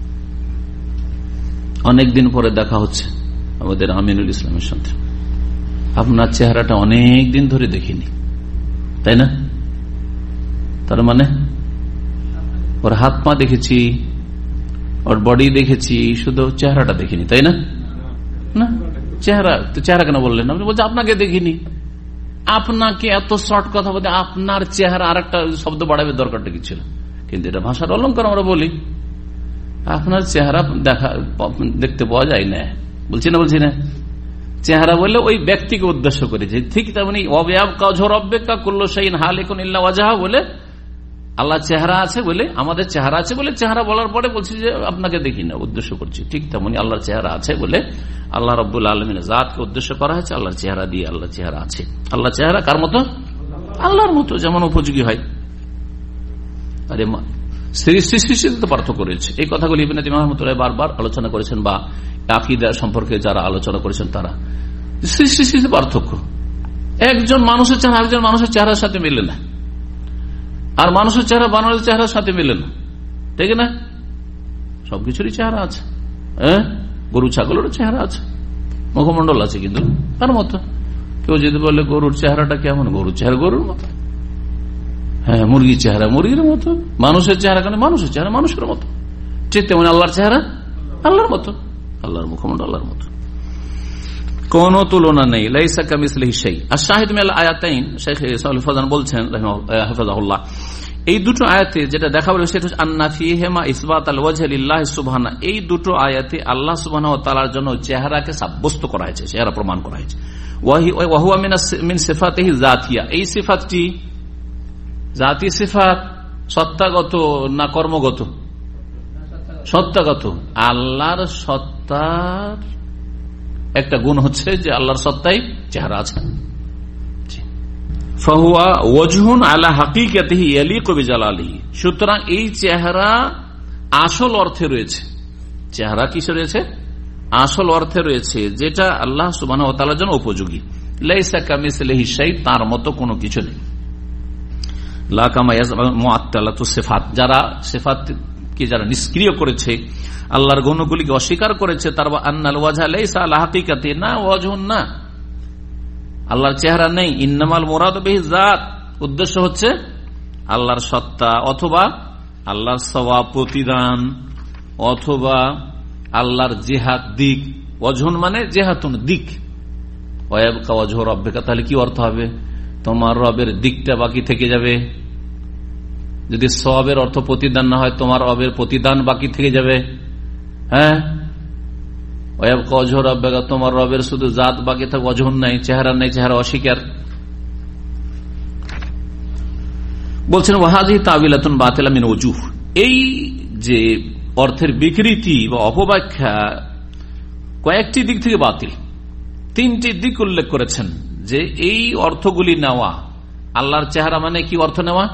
অনেকদিন পরে দেখা হচ্ছে আমাদের আমিনুল ইসলামের সাথে, আপনার চেহারাটা অনেক দিন ধরে দেখিনি, তাই না? তার মানে ওর হাত পা দেখেছি, ওর বডি দেখেছি, শুধু চেহারাটা দেখিনি, তাই না? না, চেহারা তো চেহারা কেন বললেন? আপনি বলছেন আপনাকে দেখিনি। আপনাকে এত শর্ট কথা বলতে আপনার চেহারা আর একটা শব্দ বাড়াবে দরকারটা কি ছিল? কিন্তু এটা ভাষার অলঙ্কার, আমরা বলি আপনার চেহারা দেখা দেখতে পাওয়া যায় না, বলছি না? বলছি না? চেহারা বললে ওই ব্যক্তিকে উদ্দেশ্য করেছে, ঠিক তেমনি বলে আল্লাহ চেহারা আছে বলে, আমাদের চেহারা আছে বলে চেহারা বলার পরে বলছি যে আপনাকে দেখি না, উদ্দেশ্য করছি। ঠিক তেমনি আল্লাহর চেহারা আছে বলে আল্লাহ রাব্বুল আলামিনের জাতকে উদ্দেশ্য করা হয়েছে, আল্লাহর চেহারা দিয়ে। আল্লাহ চেহারা আছে, আল্লাহ চেহারা কার মতো? আল্লাহর মতো, যেমন উপযোগী হয়। আরে সৃষ্টিতে পার্থক্য রয়েছে, এই কথাগুলি ইবনে তাইমিয়া রাহমাতুল্লাহ বারবার আলোচনা করেছেন, বা আকীদা সম্পর্কে যারা আলোচনা করেছেন তারা। সৃষ্টিতে পার্থক্য, একজন মানুষের চেহারা একজন মানুষের চেহারার সাথে মিলে না, আর মানুষের চেহারা বানরের চেহারার সাথে মিলে না, ঠিক না? সবকিছুরই চেহারা আছে। হ্যাঁ, গরু ছাগলেরও চেহারা আছে, মুখমন্ডল আছে, কিন্তু তার মতো। কেউ যদি বলে গরুর চেহারাটা কেমন, গরুর চেহারা গরুর মতো। হ্যাঁ, মুরগির চেহারা মুরগির মতো, মানুষের চেহারা কেন, মানুষের চেহারা মানুষের মতো। ঠিক তেমন আল্লাহর চেহারা আল্লাহর মতো, আল্লাহর মুখমন্ডল আল্লাহর মতো, কোন তুলনা নেই। লাইসা কামিসলিহি শাই। আর শাহিদ মিনাল আয়াতাইন, শেখ সালেহ ফাওজান বলছেন হাফিজাহুল্লাহ, এই দুটো আয়াতে যেটা দেখা বলে সেটা হচ্ছে আন্না ফিহিমা ইসবাতাল ওয়াজহি লিল্লাহি সুবহানাহু। এই দুটো আয়াতে আল্লাহ সুবহানাহু ওয়া তাআলার জন্য চেহারাকে সাব্যস্ত করা হয়েছে, চেহারা প্রমাণ করা হয়েছে। ওয়া হুয়া মিন সিফাতিহি যাতিয়া, এই সিফাতটি জাতি সিফাত, সত্তাগত না কর্মগত? সত্তাগত। আল্লাহর সত্তা সত্তার একটা গুণ হচ্ছে যে আল্লাহর সত্তায় চেহারা আছে। ফাহুয়া ওয়াজহুন আলা হাকিকাতিহি ইয়ালিকু বিজালালিহি, সুতরাং এই চেহারা আসল অর্থে রয়েছে। চেহারা কিসে রয়েছে? আসল অর্থে রয়েছে, যেটা আল্লাহ সুবহানাহু ওয়া তাআলার জন্য উপযোগী। লাইসা কামিসলিহি শাই, তার মতো কোনো কিছু নেই। লা কামা ইয়াজমু মুআত্তালাতু সিফাত, যারা সিফাতকে যারা নিষ্ক্রিয় করেছে, আল্লাহর গুণগুলিকে অস্বীকার করেছে, তার আন্নাল ওয়াজহা লাইসা আলা হাকিকাতি, না ওয়াজহুন না, আল্লাহর চেহারা নেই। ইন্নামাল মুরাদু বিহি জাত, উদ্দেশ্য হচ্ছে আল্লাহর সত্তা অথবা আল্লাহর সওয়াব প্রতিদান অথবা আল্লাহর জিহাদ দিক। ওয়াজহুন মানে জিহাতুন দিক। ওয়ায়াবকা ওয়াজহু রাব্বিকা, তাহলে কি অর্থ হবে? তোমার রবের দিকটা বাকি থেকে যাবে। যদি সওয়াবের অর্থ প্রতিদান না হয়, তোমার রবের প্রতিদান বাকি থেকে যাবে। হ্যাঁ, ওয়ায়াবকা ওয়াজহু রাব্বিকা, তোমার রবের শুধু জাত বাকি থাকবে, ওয়াজহুন নাই, চেহারা নাই, চেহারা অস্বীকার। বলছেন ওয়াহাযিহি তাবিলাতুন বাতিলা মিন ওজুহ, এই যে অর্থের বিকৃতি বা অপব্যাখ্যা কয়েকটি দিক থেকে বাতিল। তিনটি দিক উল্লেখ করেছেন যে এই অর্থগুলি নেওয়া, আল্লাহর চেহারা মানে কি অর্থ নেওয়া?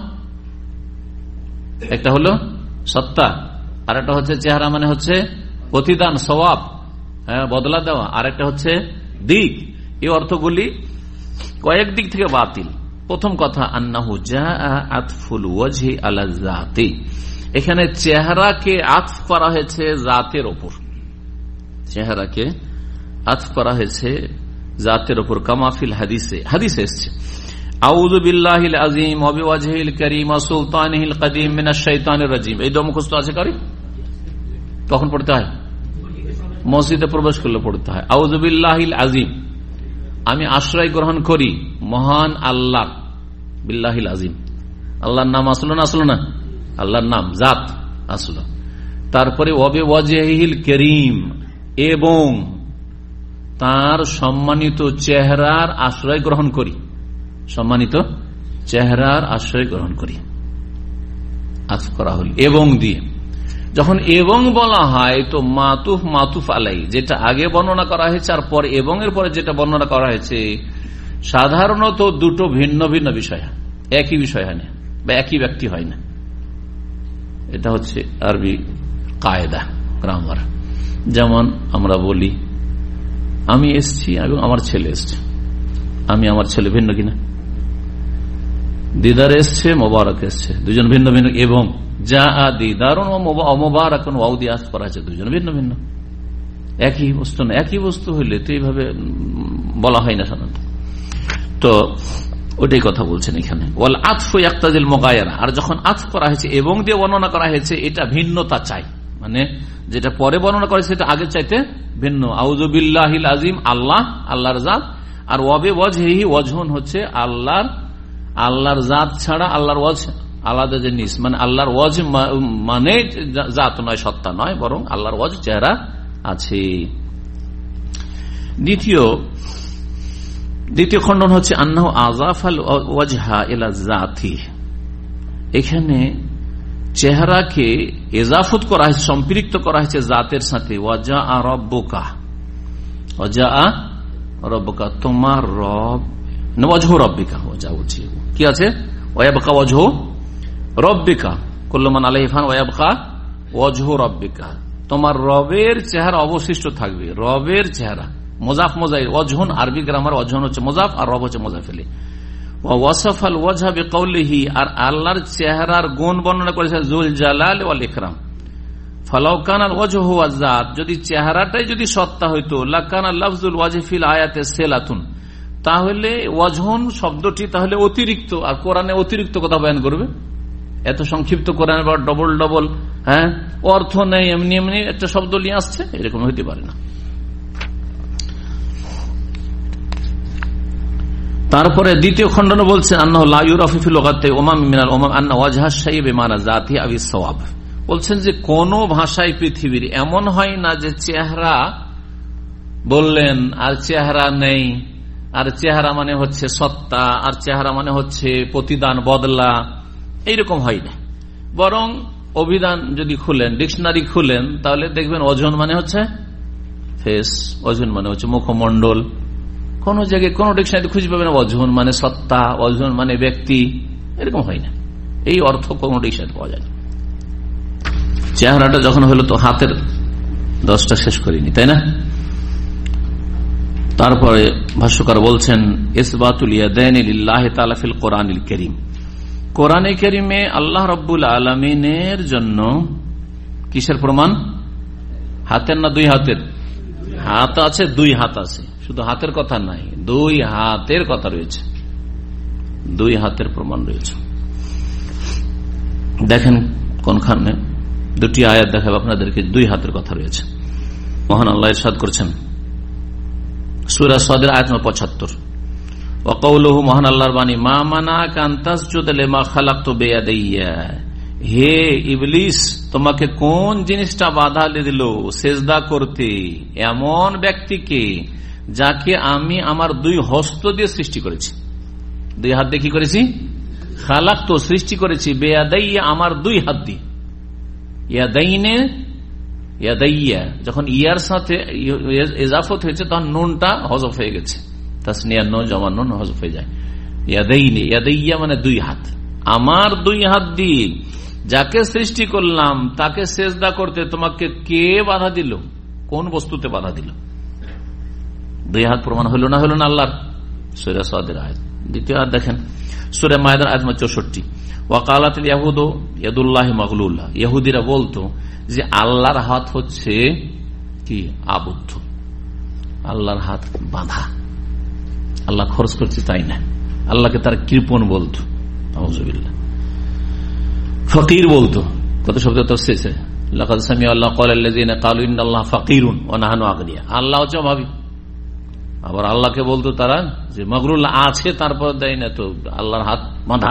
একটা হলো সত্তা, আর একটা হচ্ছে চেহারা মানে হচ্ছে প্রতিদান, সওয়াব, হ্যাঁ, বদলা দেওয়া, আর একটা হচ্ছে দিক। এই অর্থগুলি কয়েক দিক থেকে বাতিল। প্রথম কথা, আন্নাহু জাআ আতফুল ওয়াজহি আলা যাতি, এখানে চেহারাকে আতফ করা হয়েছে জাতের ওপর। চেহারাকে আতফ করা হয়েছে জাতের ওপর। কামাফিল হাদিসে, হাদিসে এসেছে আউযু বিল্লাহিল আযীম ওয়া বিওয়াজহিল কারীম ওয়া সুলতানিহিল কদীম মিনাশ শাইতানির রাজীম। এই দোয়া মুখস্থ আছে কারি? কখন পড়তে হয়? মসজিদে প্রবেশ করলে পড়তে হয়। আউযু বিল্লাহিল আযীম, আমি আশ্রয় গ্রহণ করি মহান আল্লাহ। বিল্লাহিল আযীম, আল্লাহর নাম আসলো না? আসলো না? আল্লাহর নাম জাত আসলো। তারপরে ওয়া বিওয়াজহিল কারীম, এবং তার সম্মানিত চেহারার আশ্রয় গ্রহণ করি। সম্মানিত চেহারার আশ্রয় গ্রহণ করি, আতফ করা হল এবং দিয়ে। যখন এবং বলা হয় তো মাতুফ মাতুফ আলাই, যেটা আগে বর্ণনা করা হয়েছে আর পর এবং এর পরে যেটা বর্ণনা করা হয়েছে, সাধারণত দুটো ভিন্ন ভিন্ন বিষয়, একই বিষয় হয় না বা একই ব্যক্তি হয় না। এটা হচ্ছে আরবি কায়দা, গ্রামার। যেমন আমরা বলি আমি এসছি এবং আমার ছেলে এসছে, আমি আমার ছেলে ভিন্ন কিনা? দিদার এসছে, মোবারক এসছে, দুজন ভিন্ন ভিন্ন। এবং যা দিদারুন ও মোবারকুন ওয়াও দিয়ে আস করা হয়েছে, দুজন ভিন্ন ভিন্ন। একই বস্তু না, একই বস্তু হইলে তো এইভাবে বলা হয় না সাধারণত। তো ওটাই কথা বলছেন এখানে। ওয়াল আতফু ইয়াকতাজিল মুগায়ারা, আর যখন আতফ করা হয়েছে এবং দিয়ে বর্ণনা করা হয়েছে, এটা ভিন্নতা চাই, মানে যেটা পরে বর্ণনা করা হয়েছে সেটা আগের চাইতে ভিন্ন। আউযু বিল্লাহিল আযীম, আল্লাহ, আল্লাহর জাত, আর ওয়াবে ওয়াজহিহি, ওয়াজহুন হচ্ছে আল্লাহর, আল্লাহর জাত ছাড়া আল্লাহর ওয়াজ আলাদা জিনিস, মানে আল্লাহর ওয়াজ মানে জাত নয়, সত্তা নয়, বরং আল্লাহর ওয়াজ চেহারা আছে। দ্বিতীয় দ্বিতীয় খণ্ডন হচ্ছে আন্নাহু আযাফাল ওয়াজহা ইলা যাতি, এখানে চেহারাকে এজাফত করা হয়েছে, সম্পৃক্ত করা হয়েছে জাতের সাথে। ওয়াজা রব্বুকা, ওয়াজা রব্বুকা, তোমার রব, ওয়াজহু রব্বিকা, ওয়াজা বলছি কি আছে? ওয়ায়াবকা ওয়াজহু রব্বিকা, কুল্লু মান আলাইহি ফান ওয়ায়াবকা ওয়াজহু রব্বিকা, তোমার রবের চেহারা অবশিষ্ট থাকবে। রবের চেহারা মুজাফ মুজাফ, ওয়াজহুন আরবি গ্রামার, ওয়াজহুন হচ্ছে মুজাফ আর রব হচ্ছে মুজাফিলি। ওয়াসাফাল ওয়াজহা বিকাউলিহি, আর আল্লাহর চেহারার গুণ বর্ণনা করেছে যুল জালাল ওয়াল ইকরাম। ফালাউ কানাল ওয়াজহু ওয়াজ জাত, যদি চেহারাটাই যদি সত্তা হইতো, লাকানা লাফজুল ওয়াজহি ফিল আয়াতে সিলাতুন, তাহলে ওয়াজহুন শব্দটি তাহলে অতিরিক্ত, আর কোরআনে অতিরিক্ত কথা বয়ান করবে। এত সংক্ষিপ্ত কোরআন বা ডবল ডবল, হ্যাঁ, অর্থ নেই, এমনি এমনি একটা শব্দ নিয়ে আসছে, এরকম হইতে পারে না। তারপরে দ্বিতীয় খণ্ডন বলছে আন্নাহু লা ইউরাফু ফি লুগাতি উমাম মিনাল উমাম আন্না ওয়াজহা শাই বিমানা যাতি আবি সওয়াব, বলছেন যে কোন ভাষায় পৃথিবীর এমন হয় না যে চেহারা বললেন আর চেহারা নেই, আর চেহারা মানে হচ্ছে সত্তা, আর চেহারা মানে হচ্ছে প্রতিদান, বদলা, এইরকম হয় না। বরং অভিধান যদি খুলেন, ডিকশনারি খুলেন, তাহলে দেখবেন ওজন মানে হচ্ছে ফেস, ওজন মানে হচ্ছে মুখমন্ডল। কোন জায়গায় কোন ডিকশনারি খুঁজে পাবে না ওজন মানে সত্তা, ওজন মানে ব্যক্তি, এরকম হয় না। এই অর্থ কোন ডিকশনারি পাওয়া যায় না। চেহারাটা যখন হলো তো হাতের দশটা শেষ করিনি, তাই না? তারপরে ভাষ্যকার বলছেন ইসবাতুল ইয়াদাইনি লিল্লাহি তাআলা ফিল কোরআনিল কারীম, কোরআনে কারীমে আল্লাহ রাব্বুল আলামিনের জন্য কিসের প্রমাণ? হাতের না দুই হাতের? হাত আছে, দুই হাত আছে, শুধু হাতের কথা নাই, দুই হাতের কথা রয়েছে, দুই হাতের প্রমাণ রয়েছে। দেখেন কোনখানে দুটি আয়াত দেখাবো আপনাদেরকে, দুই হাতের কথা রয়েছে। মহান আল্লাহ ইরশাদ করছেন সূরা সাদের আয়াত নম্বর পঁচাত্তর, ওয়া কাউলুহু, মহান আল্লাহর বাণী, মা মানাকা আন তাসজুদা লিমা খালাকতু বিয়াদাইয়া, হে ইবলিস তোমাকে কোন জিনিসটা বাধা দিল সেজদা করতে এমন ব্যক্তিকে যাকে আমি আমার দুই হস্ত দিয়ে সৃষ্টি করেছি। দুই হাত দিয়ে কি করেছি? খালাকতু, সৃষ্টি করেছি, বিয়াদাইয়া, আমার দুই হাত দিয়ে। ইয়াদাইনে ইয়াদাইয়া, যখন ইয়ার সাথে ইজাফত হয়েছে তখন নুনটা হযফ হয়ে গেছে, তাসনিয়া নুন জমা নুন হযফ হয়ে যায়। ইয়াদাইনে, ইয়াদাইয়া মানে দুই হাত, আমার দুই হাত দিয়ে যাকে সৃষ্টি করলাম তাকে সেজদা করতে তোমাকে কে বাধা দিল? কোন বস্তুতে বাধা দিল? দুই হাত প্রমাণ হলো না হলো না আল্লাহর? সূরা সাদের আয়াত। দ্বিতীয় আয়াত দেখেন সূরা মায়দার আয়াত চৌষট্টি, ওয়াকালাতিল ইয়াহুদু ইয়াদুল্লাহি মাগলুলা, ইহুদিরা বলতো যে আল্লাহর হাত হচ্ছে কি? আবদ্ধ, আল্লাহর হাত বাঁধা, আল্লাহ খরচ করছে তাই না, আল্লাহকে তার কৃপণ বলতো, আউযুবিল্লাহ। ফকির বলতো, কত শব্দ তো শেষে, লাকাদ সামিআ আল্লাহু ক্বালাল্লাযিনা ক্বালু ইন্নাল্লাহা ফাকিরুন ওয়া নাহনু আগনিয়া, আল্লাহ হচ্ছে অভাবী। আবার আল্লাহকে বলতো তারা যে মাগরুল আছে, তারপর দেয় না, তো আল্লাহর হাত বাঁধা।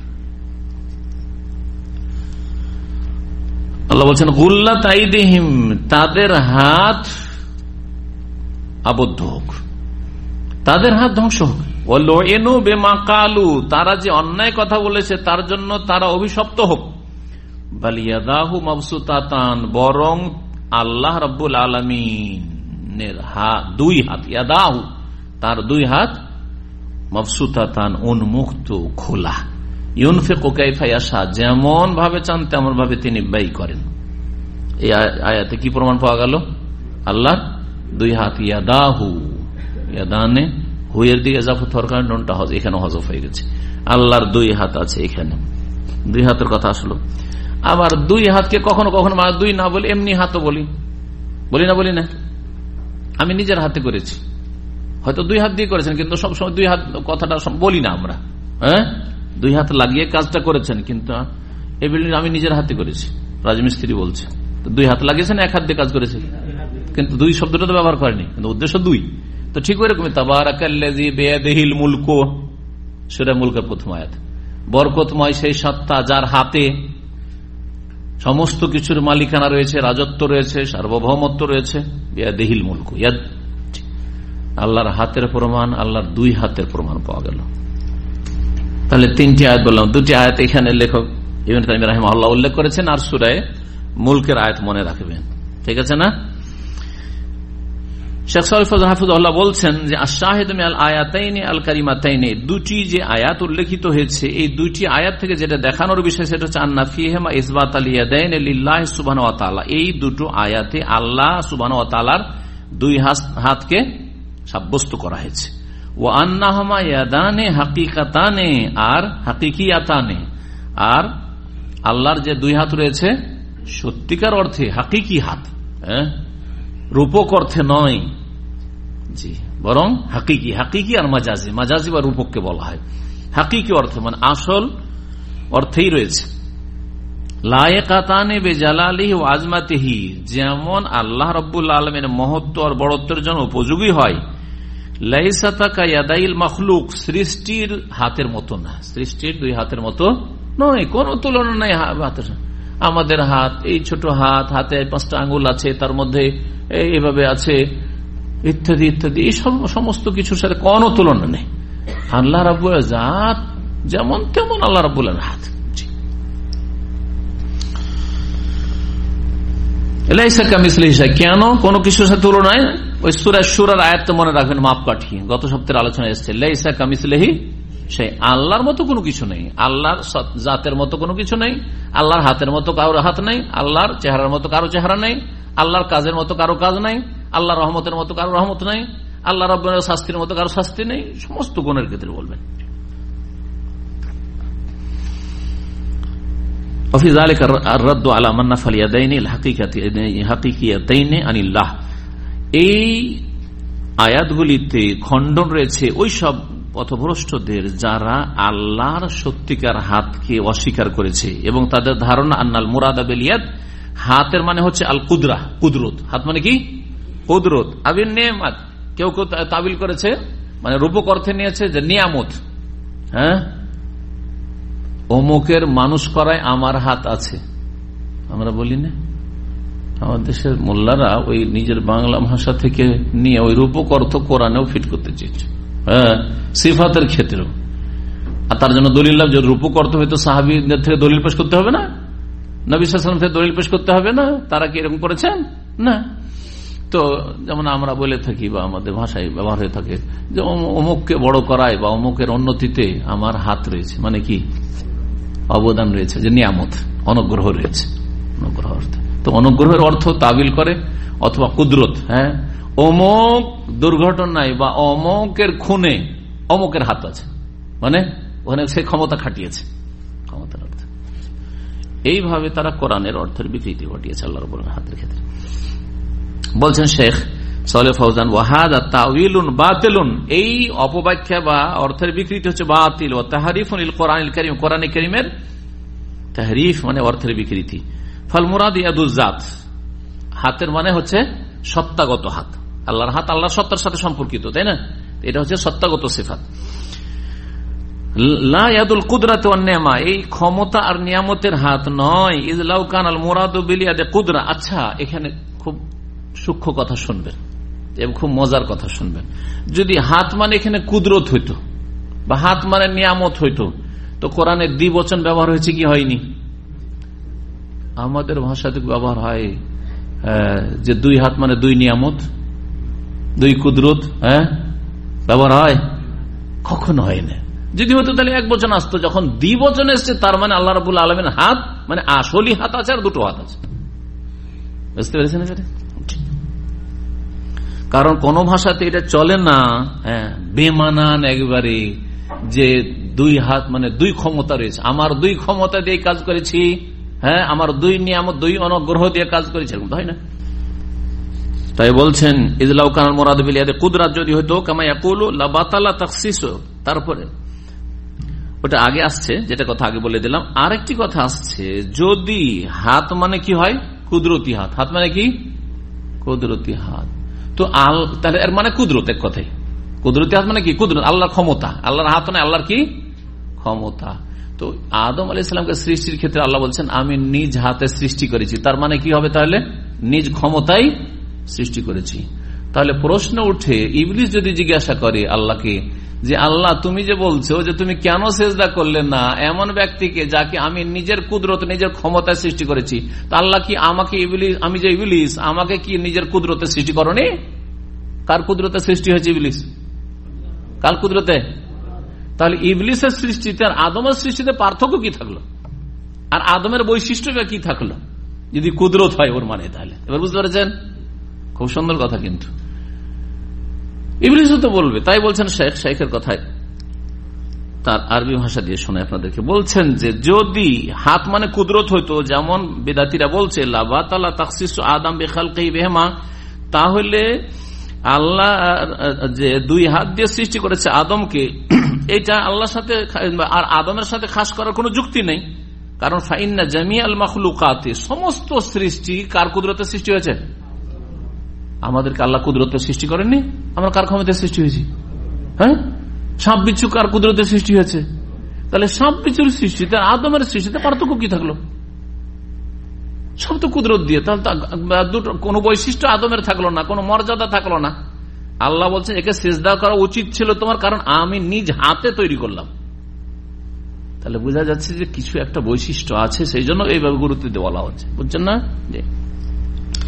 আল্লাহ বলছেন গুল্লাত আইদিহিম, তাদের হাত আবদ্ধ হোক, তাদের হাত ধ্বংস হোক। ওয়ালুইনু বিমা ক্বালু, তারা যে অন্যায় কথা বলেছে তার জন্য তারা অভিশপ্ত হোক। বাল ইয়াদাহু মাবসুতাতান, বরং আল্লাহ রাব্বুল আলামিনের হাত, দুই হাত, ইয়াদাহু তার দুই হাত, মাবসুতাতান উন্মুক্ত, খোলা, ইউনফিকু কাইফা ইয়াশা, যেমন ভাবে চান তেমন ভাবে তিনি ব্যয় করেন। এই আয়াতে কি প্রমাণ পাওয়া গেল? আল্লাহর দুই হাত, ইয়াদাহু, ইয়াদানে হুয়ের দিকে ইজাফত হওয়ার কারণে নুনটা এখানে হযফ হয়ে গেছে। আল্লাহর দুই হাত আছে, এখানে দুই হাতের কথা আসলো। আবার দুই হাতকে কখনো কখনো দুই না বলি এমনি হাতও বলি, বলি না বলি না, আমি নিজের হাতে করেছি, হয়তো দুই হাত দিয়ে করেছেন, কিন্তু সবসময় দুই হাত কথাটা বলি না আমরা। হ্যাঁ, দুই হাত লাগিয়ে কাজটা করেছেন, কিন্তু এই বিল্ডিং আমি নিজের হাতে করেছি, রাজমিস্ত্রি বলছে দুই হাত লাগিয়েছেন, এক হাত দিয়ে কাজ করেছে, কিন্তু দুই শব্দটা তো ব্যবহার করেনি, কিন্তু উদ্দেশ্য দুই। তো ঠিক ওইরকমই তাবারাকাল্লাযী বিয়াদিহিল মুলকু, সূরা মুলকের প্রথম আয়াত, বরকতময় সেই সত্তা যার হাতে সমস্ত কিছুর মালিকানা রয়েছে, রাজত্ব রয়েছে, সার্বভৌমত্ব রয়েছে। বিয়াদিহিল মুলকু, ইয়াদ, আল্লাহর হাতের প্রমাণ, আল্লাহর দুই হাতের প্রমাণ পাওয়া গেল। তাহলে তিনটি আয়াত বললাম, দুটি আয়াত এখানে লেখক ইবনে তাইমিয়া রাহিমাহুল্লাহ উল্লেখ করেছেন, আর সূরা মুলকের আয়াত মনে রাখবেন, ঠিক আছে না? শেখ সালেহ ফজল হাফিজাহুল্লাহ বলছেন যে আশ-শাহিদু মিনাল আয়াতাইনি আল কারিমাতাইনি, দুটি যে আয়াত উল্লেখিত হয়েছে এই দুটি আয়াত থেকে যেটা দেখানোর বিষয় সেটা হচ্ছে আন্না ফীহিমা ইসবাতাল ইয়াদাইনি লিল্লাহি সুবহানাহু ওয়া তাআলা, এই দুটো আয়াতে আল্লাহ সুবহানাহু ওয়া তাআলার দুই হাতকে সাব্যস্ত করা হয়েছে। ওয়া আন্নাহুমা ইয়াদানি হাকিকাতানে, আর হাকিকিয়াতানে, আর আল্লাহর যে দুই হাত রয়েছে সত্যিকার অর্থে হাকিকি হাত, হ্যাঁ, রূপক অর্থে নয়, জি, বরং হাকিকি। হাকিকি আর মাজাজি, মাজাজি বা রূপককে বলা হয়, হাকিকি অর্থে মানে আসল অর্থেই রয়েছে। লায়েকাতানে বেজালালিহি ওয়া আজমাতিহি, যেমন আল্লাহ রাব্বুল আলামিনের মহত্ব আর বড়ত্বের জন্য উপযোগী হয়। লাইসাতা কায়াদাইল মাখলুক, সৃষ্টির হাতের মতো না, সৃষ্টির দুই হাতের মতো নয়, কোন তুলনা নাই হাতের। আমাদের হাত, এই ছোট হাত, হাতে পাঁচটা আঙ্গুল আছে, তার মধ্যে এইভাবে আছে, ইত্যাদি ইত্যাদি, এই সমস্ত কিছুর সাথে কোনো তুলনা নেই। আল্লাহ রাব্বুল জাত যেমন তেমন আল্লাহ রাব্বুল হাত। লাইসা কামিসলিহি শাই, কেন কোনো কিছুর সাথে তুলনায়, ওই সূরা শুরার আয়াত মনে রাখবেন, মাপ কাঠি গত সপ্তাহের আলোচনা এসেছে, লাইসা কামিসলিহি শাই, আল্লাহর মতো কোনো কিছু নেই, আল্লাহর জাতের মতো কোনো কিছু নেই, আল্লাহর হাতের মতো কারো হাত নেই, আল্লাহর চেহারার মতো কারো চেহারা নেই, আল্লাহর কাজের মতো কারো কাজ নাই, আল্লাহর রহমতের মতো কারো রহমত নাই, আল্লাহ রাব্বুল শাস্তির মতো কারো শাস্তি নেই, সমস্ত গুণের ক্ষেত্রে বলবেন। এই আয়াতগুলিতে খণ্ডন রয়েছে ওই সব পথভ্রষ্টদের যারা আল্লাহর সত্যিকার হাতকে অস্বীকার করেছে এবং তাদের ধারণা আন্নাল মুরাদা বিল ইয়াদ, হাতের মানে হচ্ছে আল কুদরা, কুদরত, হাত মানে কি কুদরত, আবিন নেয়ামত, কেউ কেউ তাবিল করেছে মানে রূপক অর্থে নিয়েছে যে নিয়ামত, হ্যাঁ অমুকের মানুষ করায় আমার হাত আছে, আমরা বলি না, আমার দেশের মোল্লারা ওই নিজের বাংলা ভাষা থেকে নিয়ে ওই রূপক অর্থ কোরআনেও ফিট করতে চেয়েছে, হ্যাঁ সিফাতের ক্ষেত্রেও। আর তার জন্য দলিল লাভ, যদি রূপক অর্থ হয়তো সাহাবীদের থেকে দলিল পেশ করতে হবে না, নবী সাল্লাল্লাহু আলাইহি ওয়াসাল্লাম থেকে দলিল পেশ করতে হবে না, তারা কি এরকম করেছেন না। তো যেমন আমরা বলে থাকি বা আমাদের ভাষায় ব্যবহার হয়ে থাকে যে অমুককে বড় করায় বা অমুকের উন্নতিতে আমার হাত রয়েছে, মানে কি অবদান রয়েছে, যে নিয়ামত, অনুগ্রহ রয়েছে, অনুগ্রহ অর্থ। তো অনুগ্রহের অর্থ তাবিল করে অথবা কুদরত, হ্যাঁ অমুক দুর্ঘটনায় বা অমুকের খুনে অমুকের হাত আছে, মানে ওখানে সে ক্ষমতা খাটিয়েছে, ক্ষমতার অর্থ। এইভাবে তারা কোরআনের অর্থের বিকৃতি ঘটিয়েছে আল্লাহ রাব্বুল আলামিনের হাতের ক্ষেত্রে। বলছেন শেখ সালেহ ফাউজান, ওয়াহাদা তাউইলুন বাতিলুন, এই অপব্যাখ্যা বা অর্থের বিকৃতি হচ্ছে বাতিল, ও তাহরিফুন লিল কোরআনিল কারীম, কোরআনে কারীমের তাহরিফ মানে অর্থের বিকৃতি। ফাল মুরাদ ইয়াদুজ জাত, হাতের মানে হচ্ছে সত্তাগত হাত, আল্লাহর হাত আল্লাহর সত্তার সাথে সম্পর্কিত, তাই না, এটা হচ্ছে সত্তাগত সিফাত। লা ইয়াদুল কুদরাত ওয়ান নিয়ামা, এই ক্ষমতা আর নিয়ামতের হাত নয়। ইজ লাউ কানাল মুরাদু বিল ইয়াদি কুদরা, আচ্ছা এখানে খুব সূক্ষ্ম কথা শুনবেন এবং খুব মজার কথা শুনবেন, যদি হাত মানে এখানে কুদরত হইতো বা হাত মানে নিয়ামত হইতো, তো কোরআনে দ্বিবচন ব্যবহার হয়েছে কি হয়নি? আমাদের ভাষাতে ব্যবহার হয় যে দুই হাত মানে দুই নিয়ামত, দুই কুদরত, হ্যাঁ ব্যবহার হয়, কখনো হয় না। যদি হতো তাহলে এক বচন আসতো, যখন দ্বিবচন এসছে তার মানে আল্লাহ রাব্বুল আলামিনের হাত মানে আসলি হাত আছে আর দুটো হাত আছে, বুঝতে পেরেছেন? কারণ কোন ভাষাতে এটা চলে না, হ্যাঁ বেমানান একবারে, যে দুই হাত মানে দুই ক্ষমতা রয়েছে, আমার দুই ক্ষমতা দিয়ে কাজ করেছি, হ্যাঁ আমার দুই নিয়ামত দুই অনুগ্রহ দিয়ে কাজ করেছি, এরকম তো হয় না। তাই বলছেন ইজলাউ কানাল মুরাদ বিল ইয়াদি কুদরাত যদি হতো কামা ইয়াকুলু লা বাতালা তাখসিসু, তারপরে ওটা আগে আসছে, যেটা কথা আগে বলে দিলাম। আরেকটি কথা আসছে, যদি হাত মানে কি হয় কুদরতি হাত, হাত মানে কি কুদরতি হাত, তো আল তাহলে এর মানে কুদরত, এক কথাই কুদরতি হাত মানে কি কুদরত, আল্লাহর ক্ষমতা, আল্লাহর হাত মানে আল্লাহর কি ক্ষমতা। তো আদম আলাইহিস সালামকে সৃষ্টির ক্ষেত্রে আল্লাহ বলছেন আমি নিজ হাতে সৃষ্টি করেছি, তার মানে কি হবে তাহলে নিজ ক্ষমতায় সৃষ্টি করেছি। তাহলে প্রশ্ন উঠে, ইবলিস যদি জিজ্ঞাসা করে আল্লাহকে যে আল্লাহ তুমি যে বলছো যে তুমি কেন সেজদা করলে না এমন ব্যক্তিকে যাকে আমি নিজের কুদরত নিজের ক্ষমতায় সৃষ্টি করেছি, তা আল্লাহ কি আমাকে ইবলিস, আমি যে ইবলিস আমাকে কি নিজের কুদরতে সৃষ্টি করনি? কার কুদরতে সৃষ্টি হয়েছে ইবলিস? কার কুদরতে? তাহলে ইবলিসের সৃষ্টিতে আর আদমের সৃষ্টিতে পার্থক্য কি থাকলো, আর আদমের বৈশিষ্ট্যটা কি থাকলো যদি কুদরত হয় ওর মানে? তাহলে এবার বুঝতে পেরেছেন? খুব সুন্দর কথা, কিন্তু ইবলিসও তো বলবে। তাই বলছেন শেখ, শেখের কথায় তার আরবি ভাষা দিয়ে শোনায় আপনাদেরকে, বলছেন যে যদি হাত মানে কুদরত হইতো, যেমন বেদাতিরা বলছে লাবাতালা তাখসিসু আদম বিখালকিহি বিহিমা, তাহলে আল্লাহ যে দুই হাত দিয়ে সৃষ্টি করেছে আদমকে, এটা আল্লাহর সাথে আর আদমের সাথে খাস করার কোনো যুক্তি নেই। কারণ ফাইন্না জামিআল মাখলুকাতি, সমস্ত সৃষ্টি কার কুদরতে সৃষ্টি হয়েছে? আমাদেরকে আল্লাহ কুদরতে সৃষ্টি করেননি, আমরা কার ক্ষমতায় সৃষ্টি হয়েছি? হ্যাঁ সাপ বিচ্ছু কার কুদরতে সৃষ্টি হয়েছে? তাহলে সাপ বিচ্ছুর সৃষ্টিতে আদমের সৃষ্টিতে পার্থক্য কি থাকলো? সব তো কুদরত দিয়ে, তাহলে দুটো কোনো বৈশিষ্ট্য আদমের থাকলো না, কোনো মর্যাদা থাকলো না। আল্লাহ বলছে একে সিজদা করা উচিত ছিল তোমার, কারণ আমি নিজ হাতে তৈরি করলাম। তাহলে বোঝা যাচ্ছে যে কিছু একটা বৈশিষ্ট্য আছে, সেই জন্য এইভাবে গুরুত্ব দিয়ে বলা হচ্ছে, বুঝছেন না?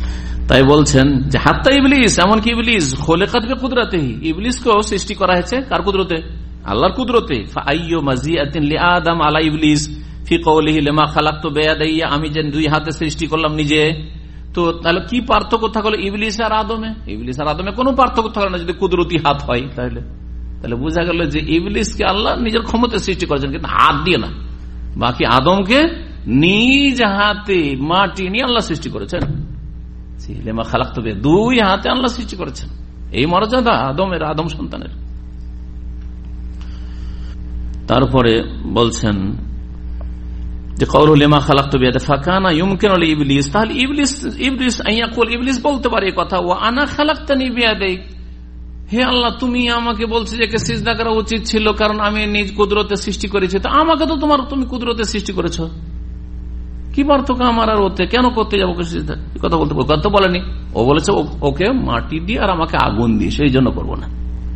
তাই বলছেন যে হাত্তা ইবলিস, এমনকি ইবলিস খোলেকাত বিকুদরাতিহি, ইবলিসকেও সৃষ্টি করা হয়েছে কার কুদরতে? আল্লাহর কুদরতে। ফাআইয়ু মাজিআতিন লিআদম আলা ইবলিস ফি কওলিহি লিমা খালাকতু বিয়াদাইয়া, আমি যে দুই হাতে সৃষ্টি করলাম নিজে, তো তাহলে কি পার্থক্য থাকলো ইবলিস আর আদমে? ইবলিস আর আদমে কোনো পার্থক্য থাকলো না যদি কুদরতি হাত হয়। তাহলে তাহলে বোঝা গেল যে ইবলিসকে আল্লাহ নিজের ক্ষমতা সৃষ্টি করেছেন, কিন্তু হাত দিয়ে না। বাকি আদমকে নিজ হাতে মাটি নিয়ে আল্লাহ সৃষ্টি করেছেন, লিমা খালাকতু বিয়াদাইয়া, দুই হাতে আল্লাহ সৃষ্টি করেছেন। এই মর্যাদা আদমের, আদম সন্তানের। তারপরে বলছেন যে কওলু লিমা খালাকতু বিয়াদি ফাকানা ইউমকিনু লিইবলিস, তাহলে ইবলিস ইবলিস আইয়াকুল, ইবলিস বলতে পারে কথা, ওয়া আনা খালাকতানি বিয়াদি, হে আল্লাহ তুমি আমাকে বলছো যে কে সিজদা করা উচিত ছিল কারণ আমি নিজ কুদরতে সৃষ্টি করেছি, তো আমাকে তো তোমার তুমি কুদরতে সৃষ্টি করেছো, কি পার্থক্য আমার আর ওতে, কেন করতে যাবো সিজদা? কথা বলতে কথা বলেনি, ও বলেছে ওকে মাটি দিয়ে আর আমাকে আগুন দিয়ে, সেই জন্য করবো না।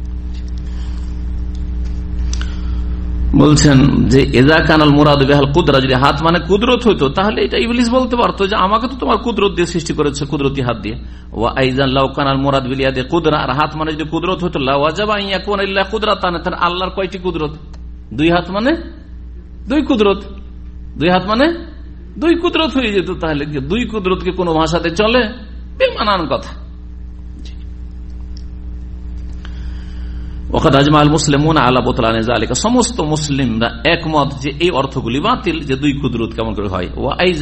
বলছেন যে এজা কানাল মুরাদু বিহাল কুদরা, যদি হাত মানে কুদরত হইতো তাহলে এটা ইবলিস বলতে পারতো যে আমাকে তো তোমার কুদরত দিয়ে সৃষ্টি করেছে, কুদরতি হাত দিয়ে। ওয়া আইজান লাউ কানাল মুরাদ বিল ইয়াদি কুদরা, আর হাত মানে যদি কুদরত হইতো লা ওয়াজাবা আন ইয়াকুনা ইল্লা কুদরাতান, তাহলে আল্লাহর কয়টি কুদরত? দুই হাত মানে দুই কুদরত, দুই হাত মানে দুই কুদরত হয়ে যেত। তাহলে দুই কুদরতকে কোন ভাষাতে চলে? বেমানান কথা। সমস্ত মুসলিমরা একমত যে এই অর্থগুলি বাতিল, যে দুই কুদরত কেমন করে হয়।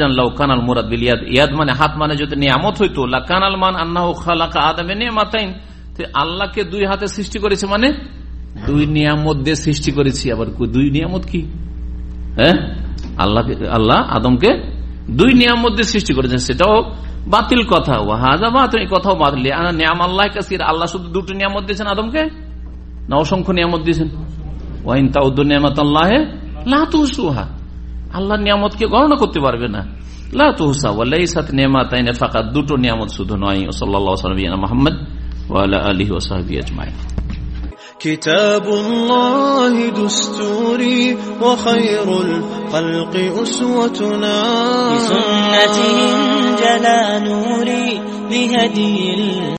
মানে হাত মানে যদি নিয়ামত হইতো, কানাল মান আন্নাহু খালাকা আদমে নিয়ামাতাইন, আল্লাহকে দুই হাতে সৃষ্টি করেছে মানে দুই নিয়ামত দিয়ে সৃষ্টি করেছি। আবার দুই নিয়ামত কি? হ্যাঁ, আল্লাহ আল্লাহ আদমকে দুই নিয়ামত দিয়ে সৃষ্টি করেছেন, সেটাও বাতিল কথা। ওয়াহাজা বাতিল, এই কথাও বাতিল। নিয়াম আল্লাহ কাসির, আল্লাহ শুধু দুটো নিয়ামত দিয়েছেন আদমকে না অসংখ্য নিয়ামত দিয়েছেন? ওয়াইন তাউদ্দু নিয়ামাতাল্লাহি লা তুহসুহা, আল্লাহর নিয়ামতকে গণনা করতে পারবে না। লা তুহসা ওয়া লাইসাত নিয়ামাতাইন ফাকাত, দুটো নিয়ামত শুধু নয়। সাল্লাল্লাহু আলাইহি ওয়া সাল্লাম মুহাম্মদ ওয়া আলা আলিহি ওয়া সাহবিহি আজমাইন। كتاب الله دستوري وخير الخلق أسوتنا، بسنته جلا نوري بهدي